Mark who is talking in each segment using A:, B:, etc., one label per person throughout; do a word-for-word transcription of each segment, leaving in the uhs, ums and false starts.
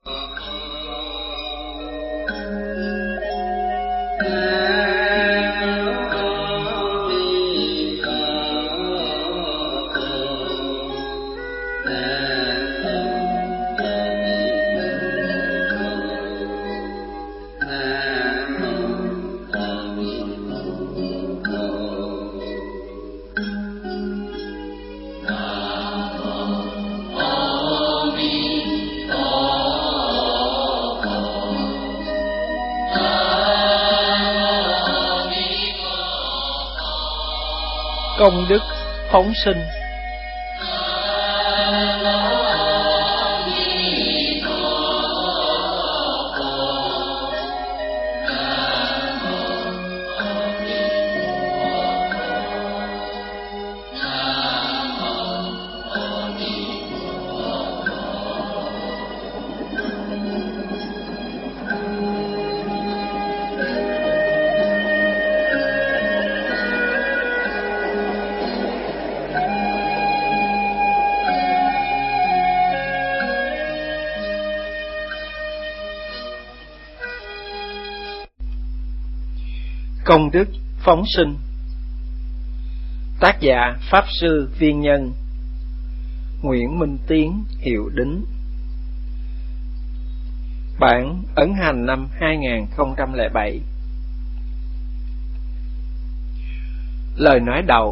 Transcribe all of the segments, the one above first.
A: Công đức phóng sinh. Công đức phóng sinh. Tác giả Pháp Sư Viên Nhân. Nguyễn Minh Tiến hiệu đính. Bản ấn hành năm hai nghìn không trăm lẻ bảy. Lời nói đầu.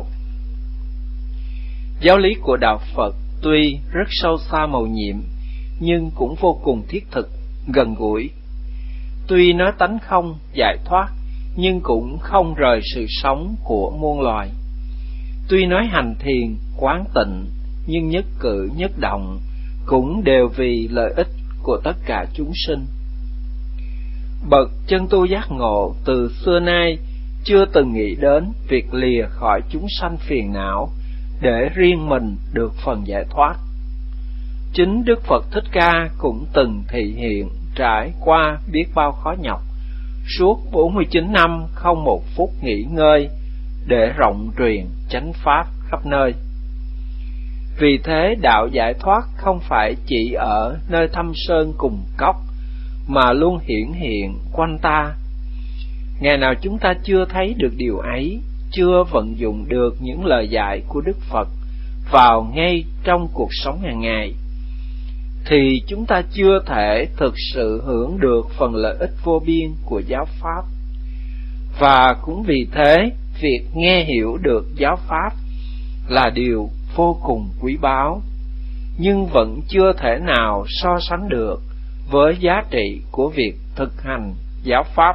A: Giáo lý của Đạo Phật tuy rất sâu xa mầu nhiệm, nhưng cũng vô cùng thiết thực, gần gũi. Tuy nói tánh không, giải thoát, nhưng cũng không rời sự sống của muôn loài. Tuy nói hành thiền, quán tịnh, nhưng nhất cử nhất động cũng đều vì lợi ích của tất cả chúng sinh. Bậc chân tu giác ngộ từ xưa nay chưa từng nghĩ đến việc lìa khỏi chúng sanh phiền não để riêng mình được phần giải thoát. Chính Đức Phật Thích Ca cũng từng thị hiện trải qua biết bao khó nhọc, suốt bốn mươi chín năm không một phút nghỉ ngơi để rộng truyền chánh pháp khắp nơi. Vì thế đạo giải thoát không phải chỉ ở nơi thâm sơn cùng cốc, mà luôn hiển hiện quanh ta. Ngày nào chúng ta chưa thấy được điều ấy, chưa vận dụng được những lời dạy của Đức Phật vào ngay trong cuộc sống hàng ngày, thì chúng ta chưa thể thực sự hưởng được phần lợi ích vô biên của giáo pháp. Và cũng vì thế, việc nghe hiểu được giáo pháp là điều vô cùng quý báu, nhưng vẫn chưa thể nào so sánh được với giá trị của việc thực hành giáo pháp.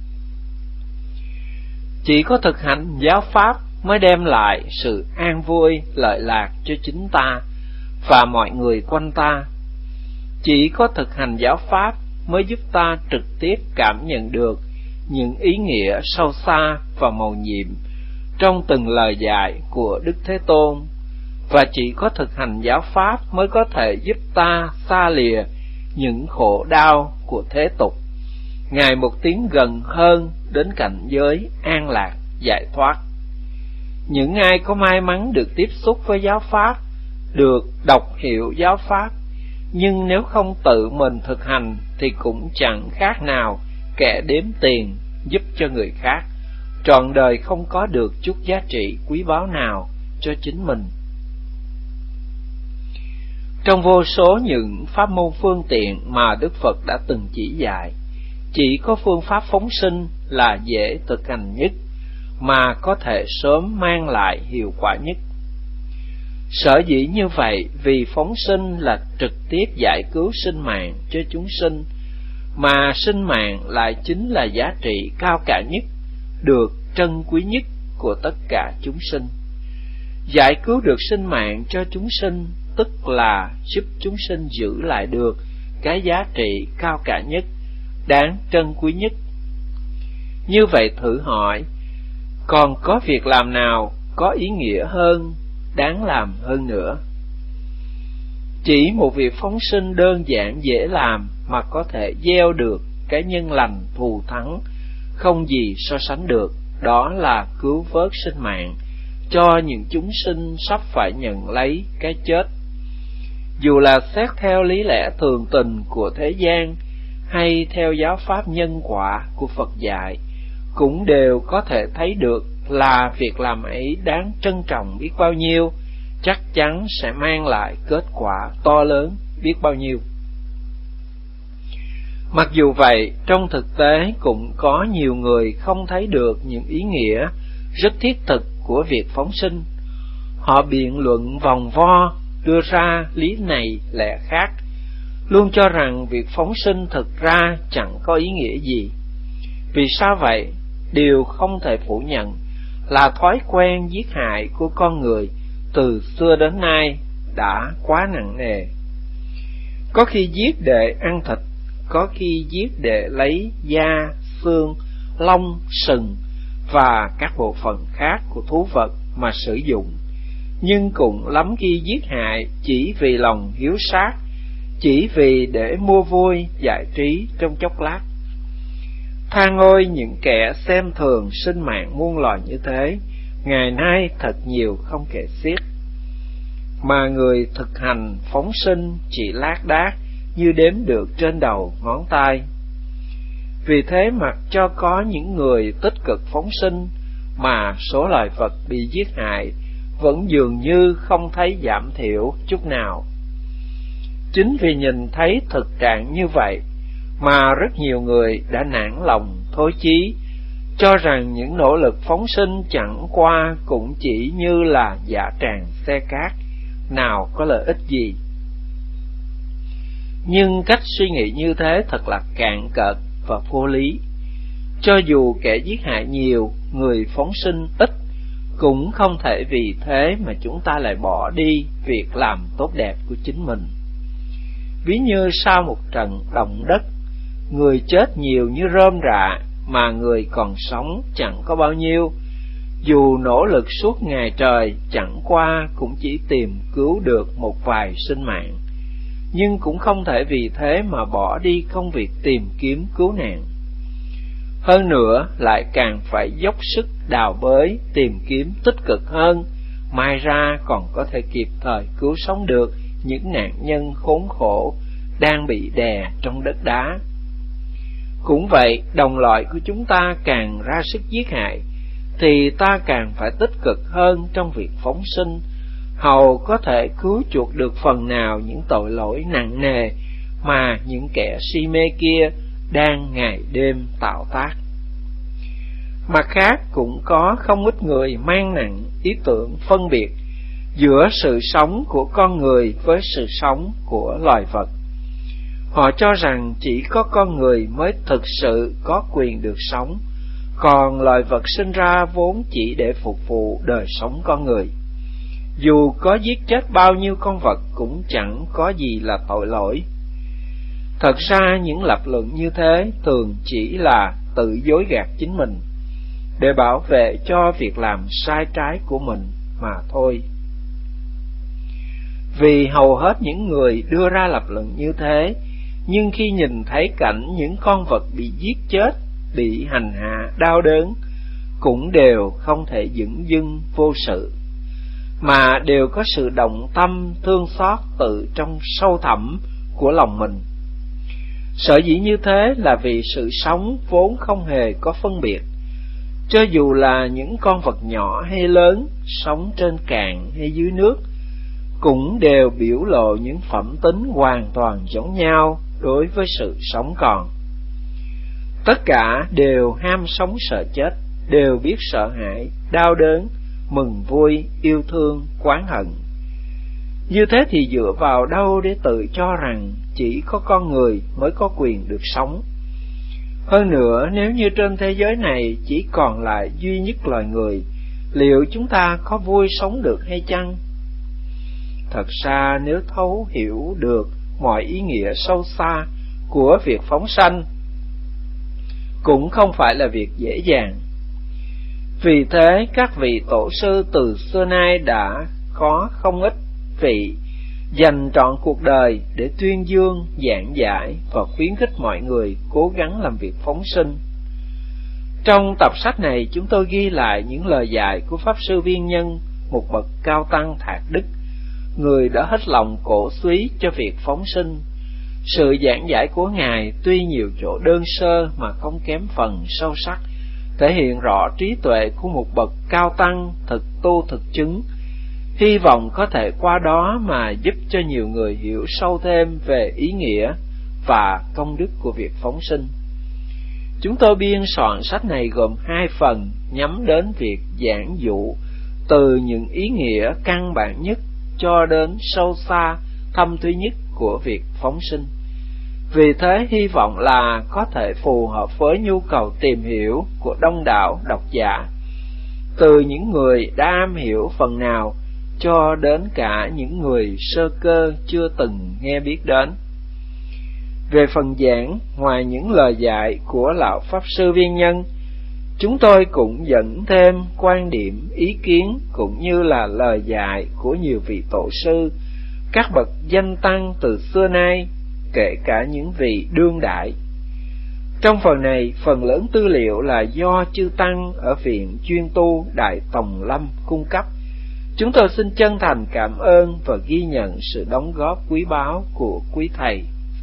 A: Chỉ có thực hành giáo pháp mới đem lại sự an vui, lợi lạc cho chính ta và mọi người quanh ta. Chỉ có thực hành giáo pháp mới giúp ta trực tiếp cảm nhận được những ý nghĩa sâu xa và mầu nhiệm trong từng lời dạy của Đức Thế Tôn. Và chỉ có thực hành giáo pháp mới có thể giúp ta xa lìa những khổ đau của thế tục, ngày một tiến gần hơn đến cảnh giới an lạc, giải thoát. Những ai có may mắn được tiếp xúc với giáo pháp, được đọc hiểu giáo pháp, nhưng nếu không tự mình thực hành thì cũng chẳng khác nào kẻ đếm tiền giúp cho người khác, trọn đời không có được chút giá trị quý báu nào cho chính mình. Trong vô số những pháp môn phương tiện mà Đức Phật đã từng chỉ dạy, chỉ có phương pháp phóng sinh là dễ thực hành nhất, mà có thể sớm mang lại hiệu quả nhất. Sở dĩ như vậy vì phóng sinh là trực tiếp giải cứu sinh mạng cho chúng sinh, mà sinh mạng lại chính là giá trị cao cả nhất, được trân quý nhất của tất cả chúng sinh. Giải cứu được sinh mạng cho chúng sinh tức là giúp chúng sinh giữ lại được cái giá trị cao cả nhất, đáng trân quý nhất. Như vậy thử hỏi, còn có việc làm nào có ý nghĩa hơn, đáng làm hơn nữa? Chỉ một việc phóng sinh đơn giản dễ làm mà có thể gieo được cái nhân lành thù thắng không gì so sánh được, đó là cứu vớt sinh mạng cho những chúng sinh sắp phải nhận lấy cái chết. dù là xét theo lý lẽ thường tình của thế gian hay theo giáo pháp nhân quả của Phật dạy, cũng đều có thể thấy được là việc làm ấy đáng trân trọng biết bao nhiêu, chắc chắn sẽ mang lại kết quả to lớn biết bao nhiêu. Mặc dù vậy, trong thực tế cũng có nhiều người không thấy được những ý nghĩa rất thiết thực của việc phóng sinh. Họ biện luận vòng vo, đưa ra lý này lẽ khác, luôn cho rằng việc phóng sinh thực ra chẳng có ý nghĩa gì. Vì sao vậy? Điều không thể phủ nhận là thói quen giết hại của con người từ xưa đến nay đã quá nặng nề. Có khi giết để ăn thịt, có khi giết để lấy da, xương, lông, sừng và các bộ phận khác của thú vật mà sử dụng. Nhưng cũng lắm khi giết hại chỉ vì lòng hiếu sát, chỉ vì để mua vui giải trí trong chốc lát. Than ôi những kẻ xem thường sinh mạng muôn loài như thế, ngày nay thật nhiều không kể xiết. Mà người thực hành phóng sinh chỉ lác đác như đếm được trên đầu ngón tay. Vì thế mặc cho có những người tích cực phóng sinh, mà số loài vật bị giết hại vẫn dường như không thấy giảm thiểu chút nào. Chính vì nhìn thấy thực trạng như vậy mà rất nhiều người đã nản lòng thối chí, cho rằng những nỗ lực phóng sinh chẳng qua cũng chỉ như là giả tràng xe cát, nào có lợi ích gì. Nhưng cách suy nghĩ như thế thật là cạn cợt và vô lý. Cho dù kẻ giết hại nhiều, người phóng sinh ít, cũng không thể vì thế mà chúng ta lại bỏ đi việc làm tốt đẹp của chính mình. Ví như sau một trận động đất, người chết nhiều như rơm rạ, mà người còn sống chẳng có bao nhiêu. Dù nỗ lực suốt ngày trời, chẳng qua cũng chỉ tìm cứu được một vài sinh mạng, nhưng cũng không thể vì thế mà bỏ đi công việc tìm kiếm cứu nạn. Hơn nữa, lại càng phải dốc sức đào bới, tìm kiếm tích cực hơn, mai ra còn có thể kịp thời cứu sống được những nạn nhân khốn khổ đang bị đè trong đất đá. Cũng vậy, đồng loại của chúng ta càng ra sức giết hại, thì ta càng phải tích cực hơn trong việc phóng sinh, hầu có thể cứu chuộc được phần nào những tội lỗi nặng nề mà những kẻ si mê kia đang ngày đêm tạo tác. Mặt khác, cũng có không ít người mang nặng ý tưởng phân biệt giữa sự sống của con người với sự sống của loài vật. Họ cho rằng chỉ có con người mới thực sự có quyền được sống, còn loài vật sinh ra vốn chỉ để phục vụ đời sống con người. Dù có giết chết bao nhiêu con vật cũng chẳng có gì là tội lỗi. Thật ra những lập luận như thế thường chỉ là tự dối gạt chính mình, để bảo vệ cho việc làm sai trái của mình mà thôi. Vì hầu hết những người đưa ra lập luận như thế, nhưng khi nhìn thấy cảnh những con vật bị giết chết, bị hành hạ đau đớn, cũng đều không thể dửng dưng vô sự, mà đều có sự động tâm thương xót tự trong sâu thẳm của lòng mình. Sở dĩ như thế là vì sự sống vốn không hề có phân biệt, cho dù là những con vật nhỏ hay lớn, sống trên cạn hay dưới nước, cũng đều biểu lộ những phẩm tính hoàn toàn giống nhau đối với sự sống còn. Tất cả đều ham sống sợ chết, đều biết sợ hãi, đau đớn, mừng vui, yêu thương, oán hận. Như thế thì dựa vào đâu để tự cho rằng chỉ có con người mới có quyền được sống? Hơn nữa, nếu như trên thế giới này chỉ còn lại duy nhất loài người, liệu chúng ta có vui sống được hay chăng? Thật ra nếu thấu hiểu được mọi ý nghĩa sâu xa của việc phóng sanh, cũng không phải là việc dễ dàng. Vì thế, các vị tổ sư từ xưa nay đã có không ít vị dành trọn cuộc đời để tuyên dương, giảng giải và khuyến khích mọi người cố gắng làm việc phóng sinh. Trong tập sách này, chúng tôi ghi lại những lời dạy của Pháp Sư Viên Nhân, một bậc cao tăng thạc đức, người đã hết lòng cổ súy cho việc phóng sinh. Sự giảng giải của Ngài tuy nhiều chỗ đơn sơ mà không kém phần sâu sắc, thể hiện rõ trí tuệ của một bậc cao tăng thực tu thực chứng. Hy vọng có thể qua đó mà giúp cho nhiều người hiểu sâu thêm về ý nghĩa và công đức của việc phóng sinh. Chúng tôi biên soạn sách này gồm hai phần nhắm đến việc giảng dụ từ những ý nghĩa căn bản nhất cho đến sâu xa, thâm thúy nhất của việc phóng sinh. Vì thế hy vọng là có thể phù hợp với nhu cầu tìm hiểu của đông đảo độc giả, từ những người đã am hiểu phần nào cho đến cả những người sơ cơ chưa từng nghe biết đến. Về phần giảng, ngoài những lời dạy của lão Pháp Sư Viên Nhân, chúng tôi cũng dẫn thêm quan điểm, ý kiến cũng như là lời dạy của nhiều vị tổ sư, các bậc danh tăng từ xưa nay, kể cả những vị đương đại. Trong phần này, phần lớn tư liệu là do chư tăng ở Viện Chuyên Tu Đại Tòng Lâm cung cấp. Chúng tôi xin chân thành cảm ơn và ghi nhận sự đóng góp quý báu của quý thầy.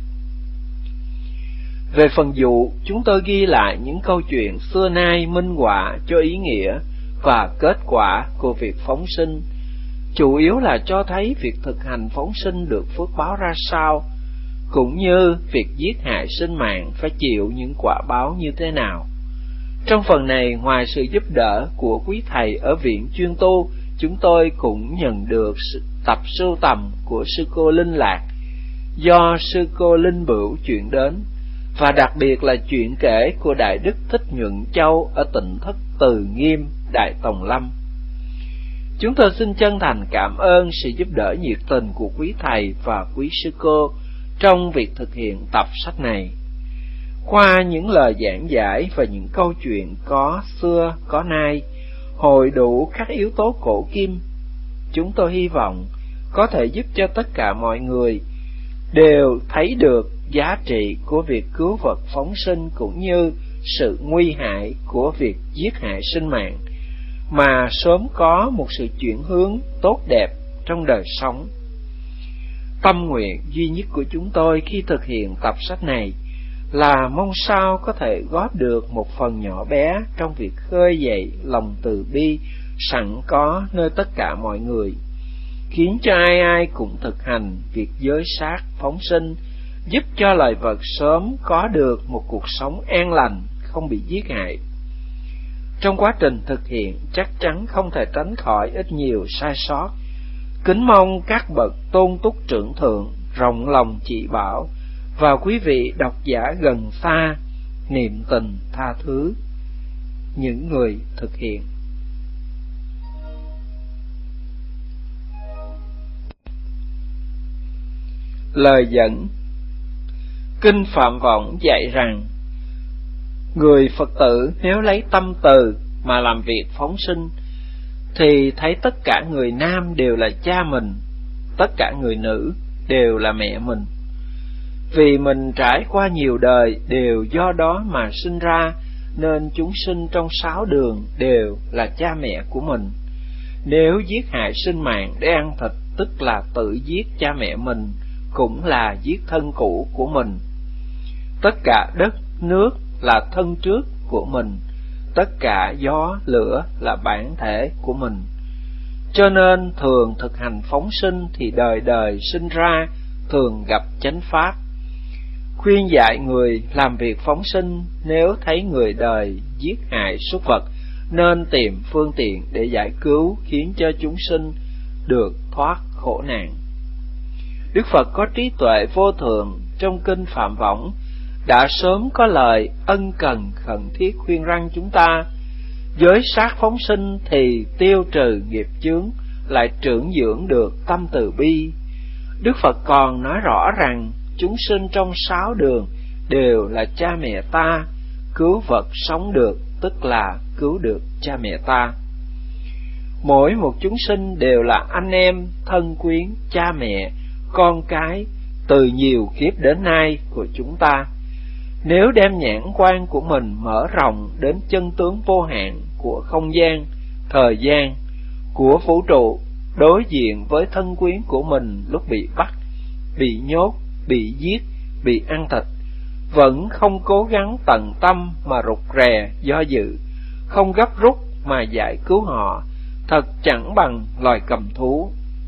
A: Về phần dụ, chúng tôi ghi lại những câu chuyện xưa nay minh họa cho ý nghĩa và kết quả của việc phóng sinh, chủ yếu là cho thấy việc thực hành phóng sinh được phước báo ra sao, cũng như việc giết hại sinh mạng phải chịu những quả báo như thế nào. Trong phần này, ngoài sự giúp đỡ của quý thầy ở Viện Chuyên Tu, chúng tôi cũng nhận được sự tập sưu tầm của sư cô Linh Lạc do sư cô Linh Bửu chuyển đến, và đặc biệt là chuyện kể của Đại Đức Thích Nhuận Châu ở tỉnh Thất Từ Nghiêm, Đại Tòng Lâm. Chúng tôi xin chân thành cảm ơn sự giúp đỡ nhiệt tình của quý thầy và quý sư cô trong việc thực hiện tập sách này. Qua những lời giảng giải và những câu chuyện có xưa có nay, hội đủ các yếu tố cổ kim, chúng tôi hy vọng có thể giúp cho tất cả mọi người đều thấy được giá trị của việc cứu vật phóng sinh cũng như sự nguy hại của việc giết hại sinh mạng, mà sớm có một sự chuyển hướng tốt đẹp trong đời sống. Tâm nguyện duy nhất của chúng tôi khi thực hiện tập sách này là mong sao có thể góp được một phần nhỏ bé trong việc khơi dậy lòng từ bi sẵn có nơi tất cả mọi người, khiến cho ai ai cũng thực hành việc giới sát phóng sinh, giúp cho loài vật sớm có được một cuộc sống an lành, không bị giết hại. Trong quá trình thực hiện chắc chắn không thể tránh khỏi ít nhiều sai sót. Kính mong các bậc tôn túc trưởng thượng rộng lòng chỉ bảo, và quý vị độc giả gần xa niệm tình tha thứ những người thực hiện. Lời dẫn. Kinh Phạm Võng dạy rằng, người Phật tử nếu lấy tâm từ mà làm việc phóng sinh, thì thấy tất cả người nam đều là cha mình, tất cả người nữ đều là mẹ mình. Vì mình trải qua nhiều đời đều do đó mà sinh ra, nên chúng sinh trong sáu đường đều là cha mẹ của mình. Nếu giết hại sinh mạng để ăn thịt, tức là tự giết cha mẹ mình, cũng là giết thân cũ của mình. Tất cả đất, nước là thân trước của mình, tất cả gió, lửa là bản thể của mình. Cho nên thường thực hành phóng sinh thì đời đời sinh ra thường gặp chánh pháp. Khuyên dạy người làm việc phóng sinh, nếu thấy người đời giết hại súc vật, nên tìm phương tiện để giải cứu, khiến cho chúng sinh được thoát khổ nạn. Đức Phật có trí tuệ vô thượng, trong kinh Phạm Võng đã sớm có lời ân cần khẩn thiết khuyên răn chúng ta: giới sát phóng sinh thì tiêu trừ nghiệp chướng, lại trưởng dưỡng được tâm từ bi. Đức Phật còn nói rõ rằng chúng sinh trong sáu đường đều là cha mẹ ta, cứu vật sống được tức là cứu được cha mẹ ta. Mỗi một chúng sinh đều là anh em, thân quyến, cha mẹ, con cái từ nhiều kiếp đến nay của chúng ta. Nếu đem nhãn quan của mình mở rộng đến chân tướng vô hạn của không gian, thời gian, của vũ trụ, đối diện với thân quyến của mình lúc bị bắt, bị nhốt, bị giết, bị ăn thịt, vẫn không cố gắng tận tâm mà rụt rè do dự, không gấp rút mà giải cứu họ, thật chẳng bằng loài cầm thú.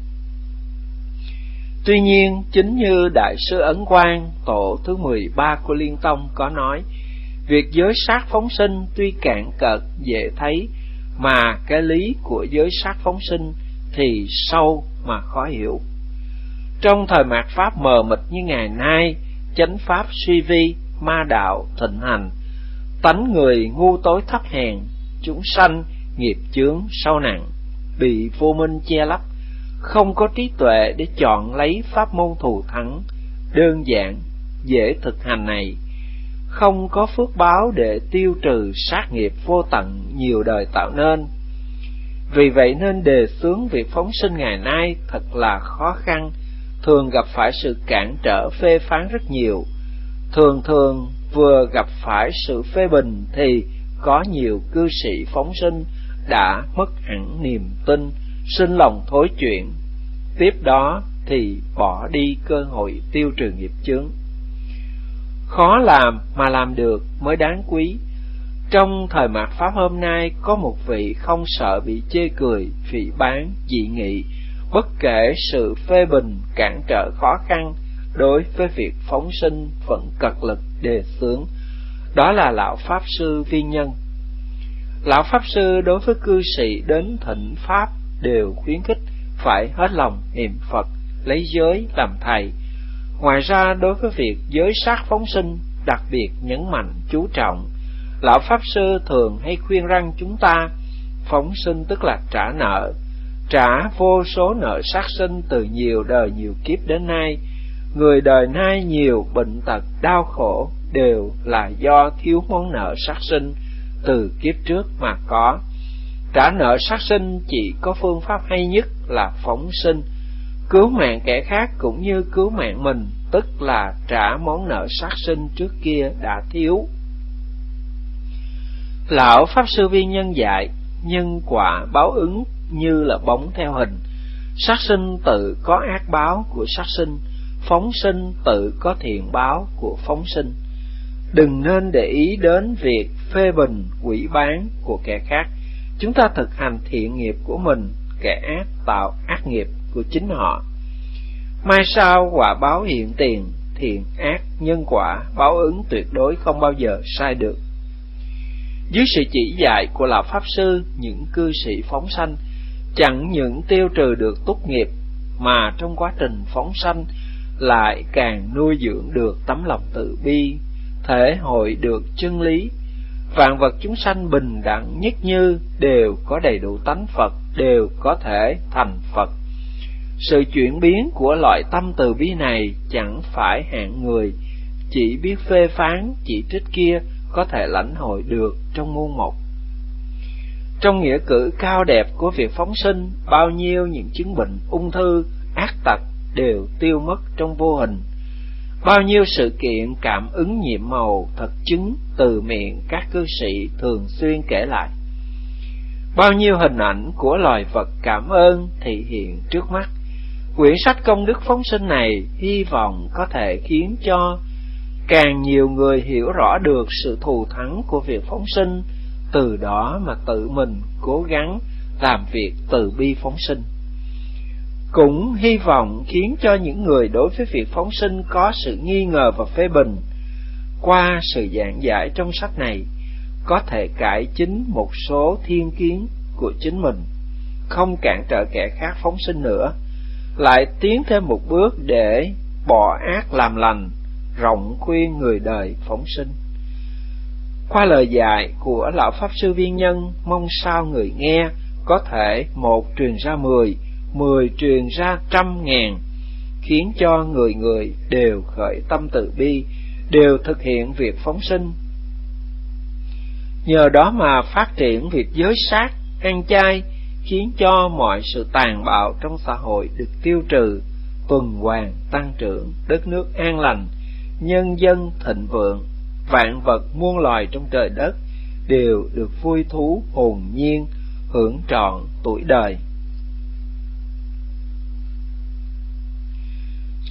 A: Tuy nhiên, chính như Đại sư Ấn Quang, tổ thứ mười ba của Liên Tông có nói, việc giới sát phóng sinh tuy cạn cợt dễ thấy, mà cái lý của giới sát phóng sinh thì sâu mà khó hiểu. Trong thời mạt Pháp mờ mịt như ngày nay, chánh Pháp suy vi, ma đạo thịnh hành, tánh người ngu tối thấp hèn, chúng sanh nghiệp chướng sâu nặng, bị vô minh che lấp, không có trí tuệ để chọn lấy pháp môn thù thắng đơn giản dễ thực hành này, không có phước báo để tiêu trừ sát nghiệp vô tận nhiều đời tạo nên. Vì vậy nên đề xướng việc phóng sinh ngày nay thật là khó khăn, thường gặp phải sự cản trở phê phán rất nhiều. Thường thường vừa gặp phải sự phê bình thì có nhiều cư sĩ phóng sinh đã mất hẳn niềm tin, sinh lòng thối chuyện, tiếp đó thì bỏ đi cơ hội tiêu trừ nghiệp chướng. Khó làm mà làm được mới đáng quý. Trong thời mạt Pháp hôm nay, có một vị không sợ bị chê cười, phỉ báng, dị nghị, bất kể sự phê bình, cản trở khó khăn đối với việc phóng sinh vẫn cật lực đề xướng. Đó là Lão Pháp Sư Viên Nhân. Lão Pháp Sư đối với cư sĩ đến thỉnh Pháp đều khuyến khích phải hết lòng niệm Phật, lấy giới làm thầy. Ngoài ra, đối với việc giới sát phóng sinh đặc biệt nhấn mạnh chú trọng. Lão Pháp Sư thường hay khuyên răng chúng ta, phóng sinh tức là trả nợ, trả vô số nợ sát sinh từ nhiều đời nhiều kiếp đến nay. Người đời nay nhiều bệnh tật đau khổ đều là do thiếu món nợ sát sinh từ kiếp trước mà có. Trả nợ sát sinh chỉ có phương pháp hay nhất là phóng sinh, cứu mạng kẻ khác cũng như cứu mạng mình, tức là trả món nợ sát sinh trước kia đã thiếu. Lão Pháp Sư Viên Nhân dạy, nhân quả báo ứng như là bóng theo hình. Sát sinh tự có ác báo của sát sinh, phóng sinh tự có thiện báo của phóng sinh. Đừng nên để ý đến việc phê bình, quỷ bán của kẻ khác. Chúng ta thực hành thiện nghiệp của mình, kẻ ác tạo ác nghiệp của chính họ. Mai sau quả báo hiện tiền, thiện ác nhân quả báo ứng tuyệt đối không bao giờ sai được. Dưới sự chỉ dạy của Lão Pháp Sư, những cư sĩ phóng sanh chẳng những tiêu trừ được túc nghiệp, mà trong quá trình phóng sanh lại càng nuôi dưỡng được tấm lòng từ bi, thể hội được chân lý. Vạn vật chúng sanh bình đẳng nhất như, đều có đầy đủ tánh Phật, đều có thể thành Phật. Sự chuyển biến của loại tâm từ bi này chẳng phải hạng người chỉ biết phê phán, chỉ trích kia có thể lãnh hội được trong muôn một. Trong nghĩa cử cao đẹp của việc phóng sinh, bao nhiêu những chứng bệnh ung thư, ác tật đều tiêu mất trong vô hình. Bao nhiêu sự kiện cảm ứng nhiệm màu thật chứng từ miệng các cư sĩ thường xuyên kể lại. Bao nhiêu hình ảnh của loài vật cảm ơn thị hiện trước mắt. Quyển sách công đức phóng sinh này hy vọng có thể khiến cho càng nhiều người hiểu rõ được sự thù thắng của việc phóng sinh, từ đó mà tự mình cố gắng làm việc từ bi phóng sinh. Cũng hy vọng khiến cho những người đối với việc phóng sinh có sự nghi ngờ và phê bình, qua sự giảng giải trong sách này, có thể cải chính một số thiên kiến của chính mình, không cản trở kẻ khác phóng sinh nữa, lại tiến thêm một bước để bỏ ác làm lành, rộng khuyên người đời phóng sinh. Qua lời dạy của Lão Pháp Sư Viên Nhân, mong sao người nghe có thể một truyền ra mười, mười truyền ra trăm ngàn, khiến cho người người đều khởi tâm từ bi, đều thực hiện việc phóng sinh. Nhờ đó mà phát triển việc giới sát, ăn chay, khiến cho mọi sự tàn bạo trong xã hội được tiêu trừ, tuần hoàn tăng trưởng, đất nước an lành, nhân dân thịnh vượng, vạn vật muôn loài trong trời đất đều được vui thú hồn nhiên, hưởng trọn tuổi đời.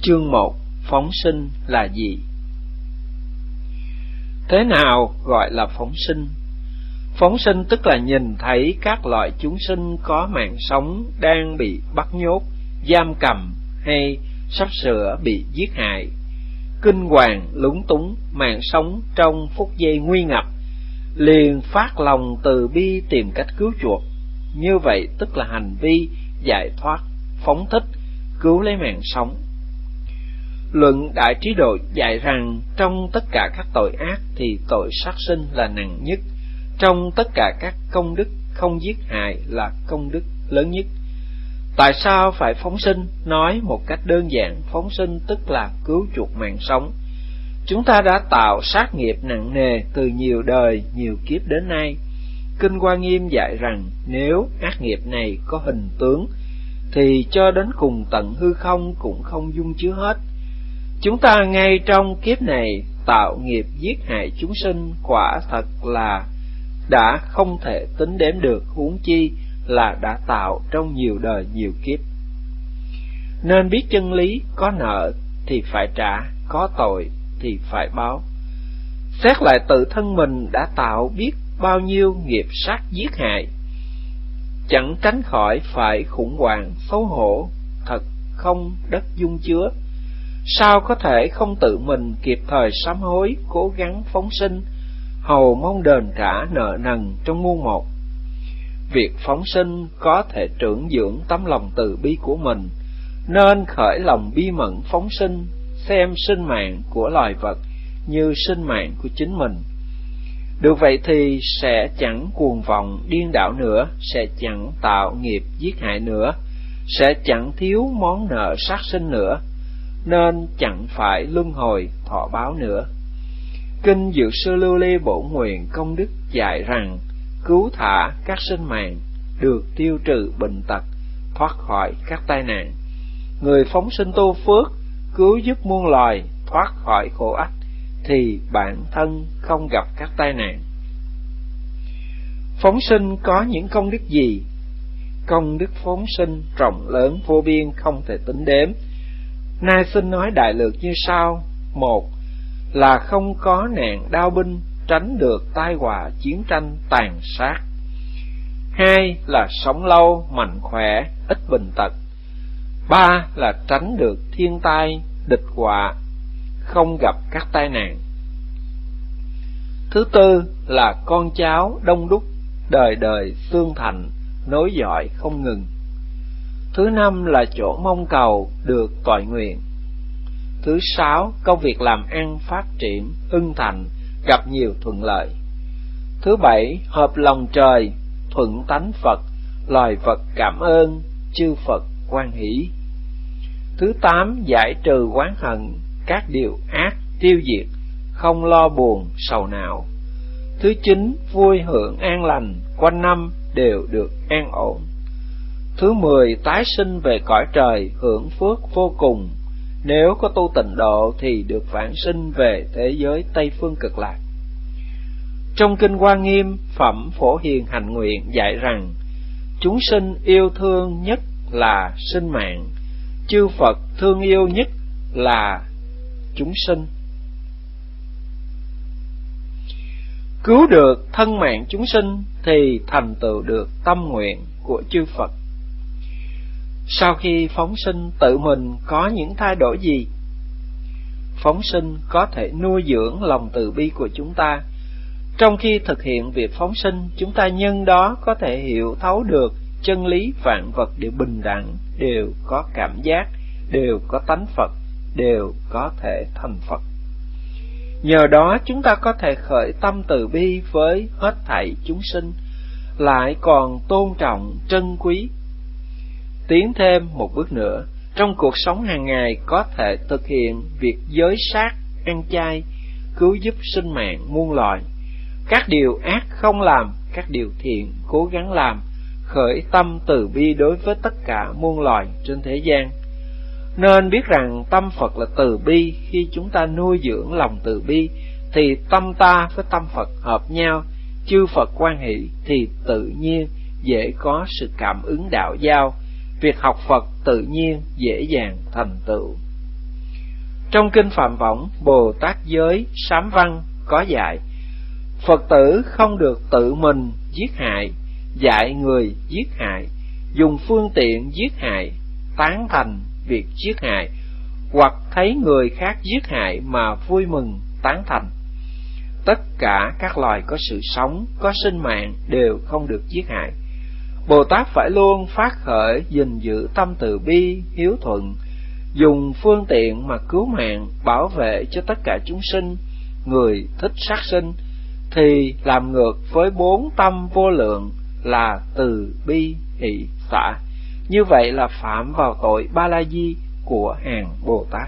A: Chương một. Phóng sinh là gì? Thế nào gọi là phóng sinh? Phóng sinh tức là nhìn thấy các loại chúng sinh có mạng sống đang bị bắt nhốt, giam cầm hay sắp sửa bị giết hại. Kinh hoàng, lúng túng, mạng sống trong phút giây nguy ngập, liền phát lòng từ bi tìm cách cứu chuộc. Như vậy tức là hành vi giải thoát, phóng thích, cứu lấy mạng sống. Luận Đại Trí Độ dạy rằng trong tất cả các tội ác thì tội sát sinh là nặng nhất, trong tất cả các công đức không giết hại là công đức lớn nhất. Tại sao phải phóng sinh? Nói một cách đơn giản, phóng sinh tức là cứu chuộc mạng sống. Chúng ta đã tạo sát nghiệp nặng nề từ nhiều đời, nhiều kiếp đến nay. Kinh Hoa Nghiêm dạy rằng nếu ác nghiệp này có hình tướng thì cho đến cùng tận hư không cũng không dung chứa hết. Chúng ta ngay trong kiếp này tạo nghiệp giết hại chúng sinh quả thật là đã không thể tính đếm được, huống chi là đã tạo trong nhiều đời nhiều kiếp. Nên biết chân lý, có nợ thì phải trả, có tội thì phải báo. Xét lại tự thân mình đã tạo biết bao nhiêu nghiệp sát giết hại, chẳng tránh khỏi phải khủng hoảng, xấu hổ, thật không đất dung chứa. Sao có thể không tự mình kịp thời sám hối, cố gắng phóng sinh, hầu mong đền trả nợ nần trong muôn một. Việc phóng sinh có thể trưởng dưỡng tấm lòng từ bi của mình, nên khởi lòng bi mẫn phóng sinh, xem sinh mạng của loài vật như sinh mạng của chính mình. Được vậy thì sẽ chẳng cuồng vọng điên đảo nữa, sẽ chẳng tạo nghiệp giết hại nữa, sẽ chẳng thiếu món nợ sát sinh nữa, nên chẳng phải luân hồi thọ báo nữa. Kinh Dược Sư Lưu Ly Bổ Nguyện Công Đức dạy rằng cứu thả các sinh mạng, được tiêu trừ bệnh tật, thoát khỏi các tai nạn. Người phóng sinh tu phước, cứu giúp muôn loài thoát khỏi khổ ách, thì bản thân không gặp các tai nạn. Phóng sinh có những công đức gì? Công đức phóng sinh rộng lớn vô biên không thể tính đếm. Nay xin nói đại lược như sau. Một là không có nạn đao binh, tránh được tai họa chiến tranh tàn sát. Hai là sống lâu, mạnh khỏe, ít bệnh tật. Ba là tránh được thiên tai, địch họa, không gặp các tai nạn. Thứ tư là con cháu đông đúc, đời đời xương thành, nối dõi không ngừng. Thứ năm là chỗ mong cầu được toại nguyện. Thứ sáu, công việc làm ăn phát triển, hưng thành, gặp nhiều thuận lợi. Thứ bảy, hợp lòng trời, thuận tánh Phật, loài vật cảm ơn, chư Phật hoan hỷ. Thứ tám, giải trừ oán hận, các điều ác tiêu diệt, không lo buồn sầu não. Thứ chín, vui hưởng an lành, quanh năm đều được an ổn. Thứ mười, tái sinh về cõi trời, hưởng phước vô cùng. Nếu có tu tịnh độ thì được vãng sinh về thế giới Tây Phương Cực Lạc. Trong Kinh Hoa Nghiêm, Phẩm Phổ Hiền Hành Nguyện dạy rằng chúng sinh yêu thương nhất là sinh mạng, chư Phật thương yêu nhất là chúng sinh. Cứu được thân mạng chúng sinh thì thành tựu được tâm nguyện của chư Phật. Sau khi phóng sinh, tự mình có những thay đổi gì? Phóng sinh có thể nuôi dưỡng lòng từ bi của chúng ta. Trong khi thực hiện việc phóng sinh, chúng ta nhân đó có thể hiểu thấu được chân lý vạn vật đều bình đẳng, đều có cảm giác, đều có tánh Phật, đều có thể thành Phật. Nhờ đó chúng ta có thể khởi tâm từ bi với hết thảy chúng sinh, lại còn tôn trọng, trân quý. Tiến thêm một bước nữa, trong cuộc sống hàng ngày có thể thực hiện việc giới sát, ăn chay, cứu giúp sinh mạng muôn loài. Các điều ác không làm, các điều thiện cố gắng làm, khởi tâm từ bi đối với tất cả muôn loài trên thế gian. Nên biết rằng tâm Phật là từ bi. Khi chúng ta nuôi dưỡng lòng từ bi thì tâm ta với tâm Phật hợp nhau, chư Phật hoan hỷ, thì tự nhiên dễ có sự cảm ứng đạo giao. Việc học Phật tự nhiên dễ dàng thành tựu. Trong Kinh Phạm Võng, Bồ Tát Giới Sám Văn có dạy, Phật tử không được tự mình giết hại, dạy người giết hại, dùng phương tiện giết hại, tán thành việc giết hại, hoặc thấy người khác giết hại mà vui mừng tán thành. Tất cả các loài có sự sống, có sinh mạng đều không được giết hại. Bồ Tát phải luôn phát khởi gìn giữ tâm từ bi, hiếu thuận, dùng phương tiện mà cứu mạng, bảo vệ cho tất cả chúng sinh. Người thích sát sinh thì làm ngược với bốn tâm vô lượng là từ bi hỷ xả. Như vậy là phạm vào tội Ba La Di của hàng Bồ Tát.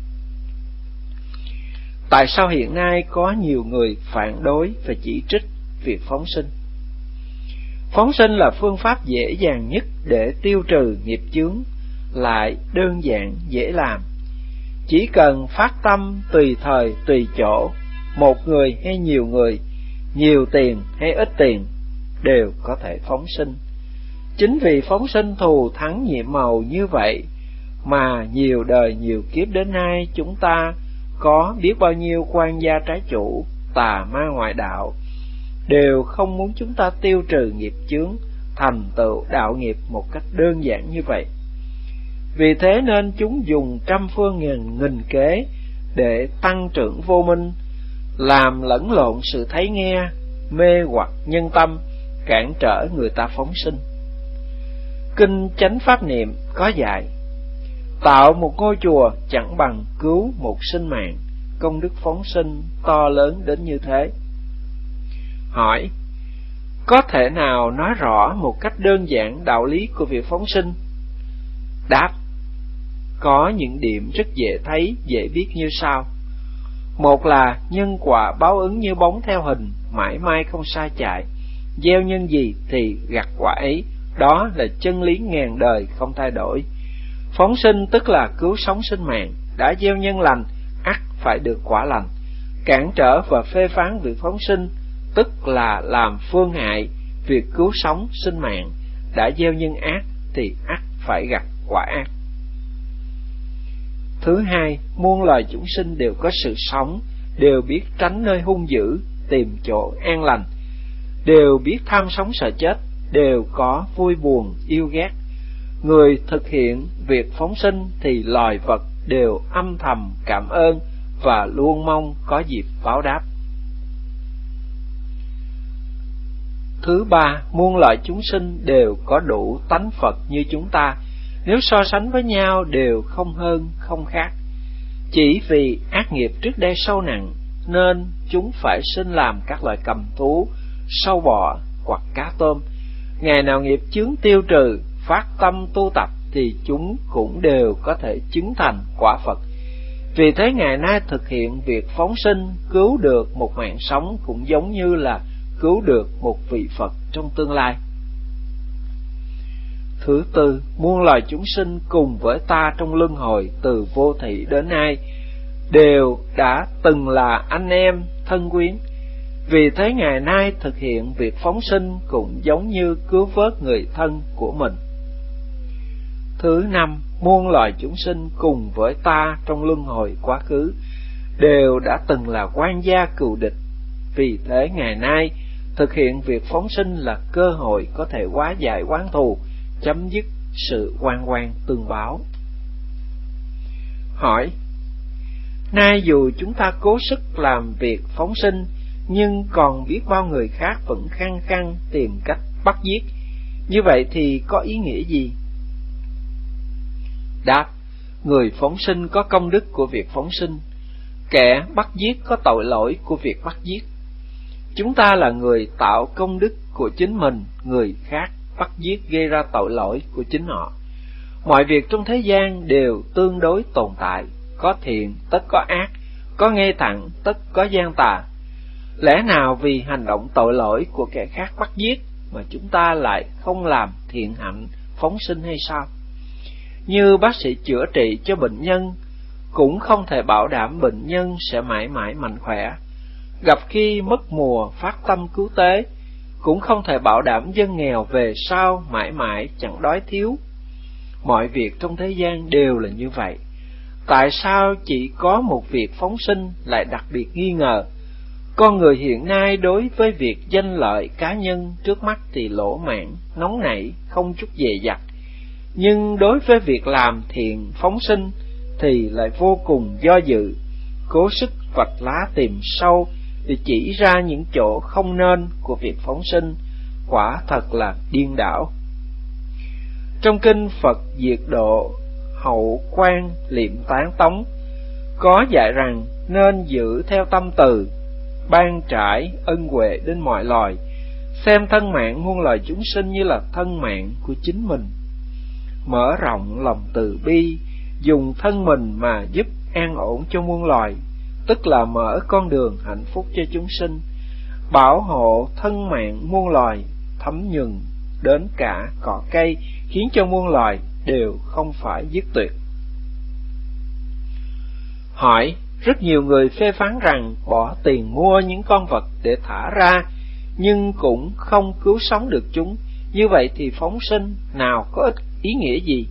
A: Tại sao hiện nay có nhiều người phản đối và chỉ trích việc phóng sinh? Phóng sinh là phương pháp dễ dàng nhất để tiêu trừ nghiệp chướng, lại đơn giản dễ làm. Chỉ cần phát tâm tùy thời tùy chỗ, một người hay nhiều người, nhiều tiền hay ít tiền, đều có thể phóng sinh. Chính vì phóng sinh thù thắng nhiệm màu như vậy mà nhiều đời nhiều kiếp đến nay chúng ta có biết bao nhiêu quan gia trái chủ, tà ma ngoại đạo đều không muốn chúng ta tiêu trừ nghiệp chướng, thành tựu đạo nghiệp một cách đơn giản như vậy. Vì thế nên chúng dùng trăm phương nghìn nghìn kế để tăng trưởng vô minh, làm lẫn lộn sự thấy nghe, mê hoặc nhân tâm, cản trở người ta phóng sinh. Kinh Chánh Pháp Niệm có dạy, tạo một ngôi chùa chẳng bằng cứu một sinh mạng, công đức phóng sinh to lớn đến như thế. Hỏi, có thể nào nói rõ một cách đơn giản đạo lý của việc phóng sinh? Đáp, có những điểm rất dễ thấy, dễ biết như sau. Một là nhân quả báo ứng như bóng theo hình, mãi mãi không sai chạy. Gieo nhân gì thì gặt quả ấy, đó là chân lý ngàn đời không thay đổi. Phóng sinh tức là cứu sống sinh mạng, đã gieo nhân lành, ắt phải được quả lành. Cản trở và phê phán việc phóng sinh, tức là làm phương hại việc cứu sống sinh mạng, đã gieo nhân ác thì ắt phải gặt quả ác. Thứ hai, muôn loài chúng sinh đều có sự sống, đều biết tránh nơi hung dữ, tìm chỗ an lành, đều biết tham sống sợ chết, đều có vui buồn yêu ghét. Người thực hiện việc phóng sinh thì loài vật đều âm thầm cảm ơn và luôn mong có dịp báo đáp. Thứ ba, muôn loài chúng sinh đều có đủ tánh Phật như chúng ta, nếu so sánh với nhau đều không hơn không khác. Chỉ vì ác nghiệp trước đây sâu nặng nên chúng phải sinh làm các loài cầm thú, sâu bọ hoặc cá tôm. Ngày nào nghiệp chướng tiêu trừ, phát tâm tu tập thì chúng cũng đều có thể chứng thành quả Phật. Vì thế ngày nay thực hiện việc phóng sinh, cứu được một mạng sống cũng giống như là cứu được một vị Phật trong tương lai. Thứ tư, muôn loài chúng sinh cùng với ta trong luân hồi từ vô thị đến nay đều đã từng là anh em thân quyến. Vì thế ngày nay thực hiện việc phóng sinh cũng giống như cứu vớt người thân của mình. Thứ năm, muôn loài chúng sinh cùng với ta trong luân hồi quá khứ đều đã từng là quan gia cừu địch. Vì thế ngày nay thực hiện việc phóng sinh là cơ hội có thể hóa giải oán thù, chấm dứt sự oan oan tương báo. Hỏi, nay dù chúng ta cố sức làm việc phóng sinh, nhưng còn biết bao người khác vẫn khăng khăng tìm cách bắt giết, như vậy thì có ý nghĩa gì? Đáp, người phóng sinh có công đức của việc phóng sinh, kẻ bắt giết có tội lỗi của việc bắt giết. Chúng ta là người tạo công đức của chính mình, người khác bắt giết gây ra tội lỗi của chính họ. Mọi việc trong thế gian đều tương đối tồn tại, có thiện tất có ác, có ngay thẳng tất có gian tà. Lẽ nào vì hành động tội lỗi của kẻ khác bắt giết mà chúng ta lại không làm thiện hạnh phóng sinh hay sao? Như bác sĩ chữa trị cho bệnh nhân cũng không thể bảo đảm bệnh nhân sẽ mãi mãi mạnh khỏe. Gặp khi mất mùa phát tâm cứu tế, cũng không thể bảo đảm dân nghèo về sau mãi mãi chẳng đói thiếu. Mọi việc trong thế gian đều là như vậy. Tại sao chỉ có một việc phóng sinh lại đặc biệt nghi ngờ? Con người hiện nay đối với việc danh lợi cá nhân trước mắt thì lỗ mãn, nóng nảy, không chút dè dặt. Nhưng đối với việc làm thiện phóng sinh thì lại vô cùng do dự, cố sức vạch lá tìm sâu để chỉ ra những chỗ không nên của việc phóng sinh, quả thật là điên đảo. Trong kinh Phật Diệt Độ Hậu Quan Liệm Tán Tống có dạy rằng nên giữ theo tâm từ, ban trải ân huệ đến mọi loài, xem thân mạng muôn loài chúng sinh như là thân mạng của chính mình, mở rộng lòng từ bi, dùng thân mình mà giúp an ổn cho muôn loài, tức là mở con đường hạnh phúc cho chúng sinh, bảo hộ thân mạng muôn loài, thấm nhuần đến cả cỏ cây, khiến cho muôn loài đều không phải dứt tuyệt. Hỏi, rất nhiều người phê phán rằng bỏ tiền mua những con vật để thả ra, nhưng cũng không cứu sống được chúng, như vậy thì phóng sinh nào có ích ý nghĩa gì?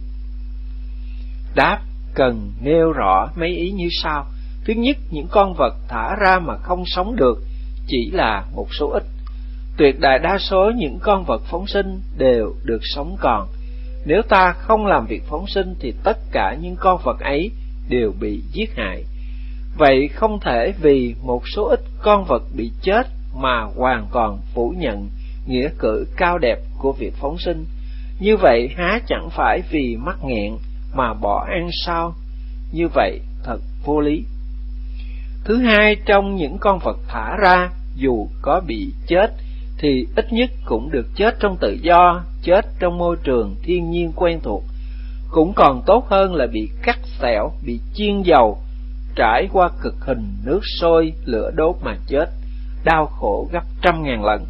A: Đáp, cần nêu rõ mấy ý như sau. Thứ nhất, những con vật thả ra mà không sống được chỉ là một số ít. Tuyệt đại đa số những con vật phóng sinh đều được sống còn. Nếu ta không làm việc phóng sinh thì tất cả những con vật ấy đều bị giết hại. Vậy không thể vì một số ít con vật bị chết mà hoàn toàn phủ nhận nghĩa cử cao đẹp của việc phóng sinh. Như vậy há chẳng phải vì mắc nghẹn mà bỏ ăn sao? Như vậy thật vô lý. Thứ hai, trong những con vật thả ra, dù có bị chết thì ít nhất cũng được chết trong tự do, chết trong môi trường thiên nhiên quen thuộc, cũng còn tốt hơn là bị cắt xẻo, bị chiên dầu, trải qua cực hình nước sôi lửa đốt mà chết, đau khổ gấp trăm ngàn lần.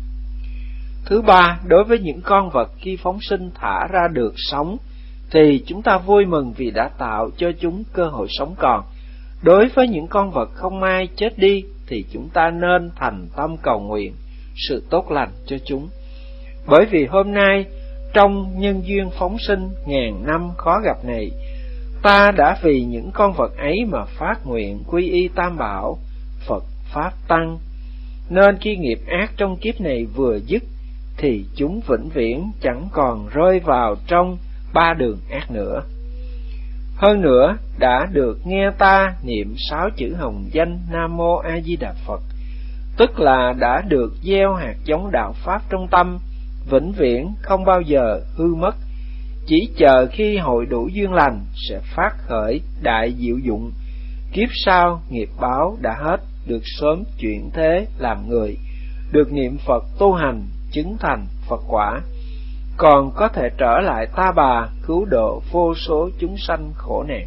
A: Thứ ba, đối với những con vật khi phóng sinh thả ra được sống thì chúng ta vui mừng vì đã tạo cho chúng cơ hội sống còn. Đối với những con vật không may chết đi thì chúng ta nên thành tâm cầu nguyện sự tốt lành cho chúng. Bởi vì hôm nay trong nhân duyên phóng sinh ngàn năm khó gặp này, ta đã vì những con vật ấy mà phát nguyện quy y Tam Bảo, Phật, Pháp, Tăng. Nên khi nghiệp ác trong kiếp này vừa dứt thì chúng vĩnh viễn chẳng còn rơi vào trong ba đường ác nữa. Hơn nữa, đã được nghe ta niệm sáu chữ hồng danh Nam Mô A Di Đà Phật, tức là đã được gieo hạt giống đạo Pháp trong tâm, vĩnh viễn không bao giờ hư mất, chỉ chờ khi hội đủ duyên lành sẽ phát khởi đại diệu dụng. Kiếp sau nghiệp báo đã hết, được sớm chuyển thế làm người, được niệm Phật tu hành, chứng thành Phật quả, còn có thể trở lại Ta Bà cứu độ vô số chúng sanh khổ nạn.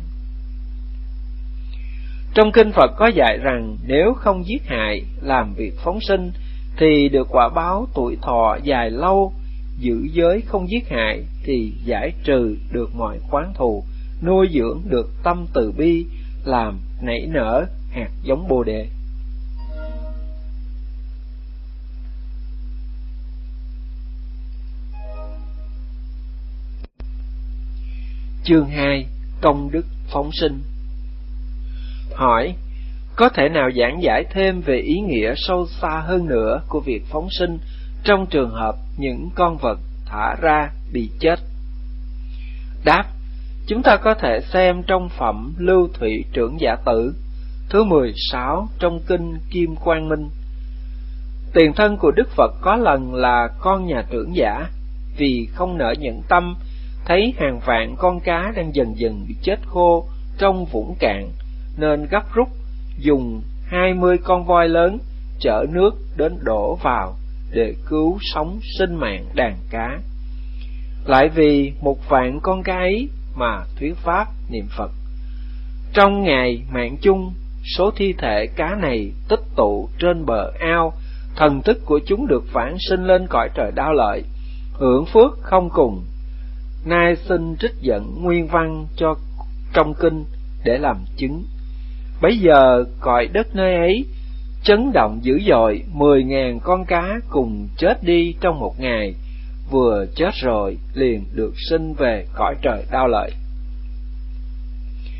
A: Trong kinh Phật có dạy rằng nếu không giết hại, làm việc phóng sinh thì được quả báo tuổi thọ dài lâu, giữ giới không giết hại thì giải trừ được mọi oán thù, nuôi dưỡng được tâm từ bi, làm nảy nở hạt giống Bồ Đề. Chương hai. Công đức phóng sinh. Hỏi, có thể nào giảng giải thêm về ý nghĩa sâu xa hơn nữa của việc phóng sinh trong trường hợp những con vật thả ra bị chết? Đáp, chúng ta có thể xem trong phẩm Lưu Thụy Trưởng Giả Tử thứ mười sáu trong kinh Kim Quang Minh. Tiền thân của Đức Phật có lần là con nhà trưởng giả, vì không nỡ nhẫn tâm thấy hàng vạn con cá đang dần dần bị chết khô trong vũng cạn, nên gấp rút dùng hai mươi con voi lớn chở nước đến đổ vào để cứu sống sinh mạng đàn cá. Lại vì một vạn con cá ấy mà thuyết pháp niệm Phật. Trong ngày mạng chung, số thi thể cá này tích tụ trên bờ ao, thần thức của chúng được vãng sinh lên cõi trời Đao Lợi, hưởng phước không cùng. Nay xin trích dẫn nguyên văn cho trong kinh để làm chứng. Bấy giờ cõi đất nơi ấy chấn động dữ dội, mười ngàn con cá cùng chết đi trong một ngày, vừa chết rồi liền được sinh về cõi trời Đao Lợi.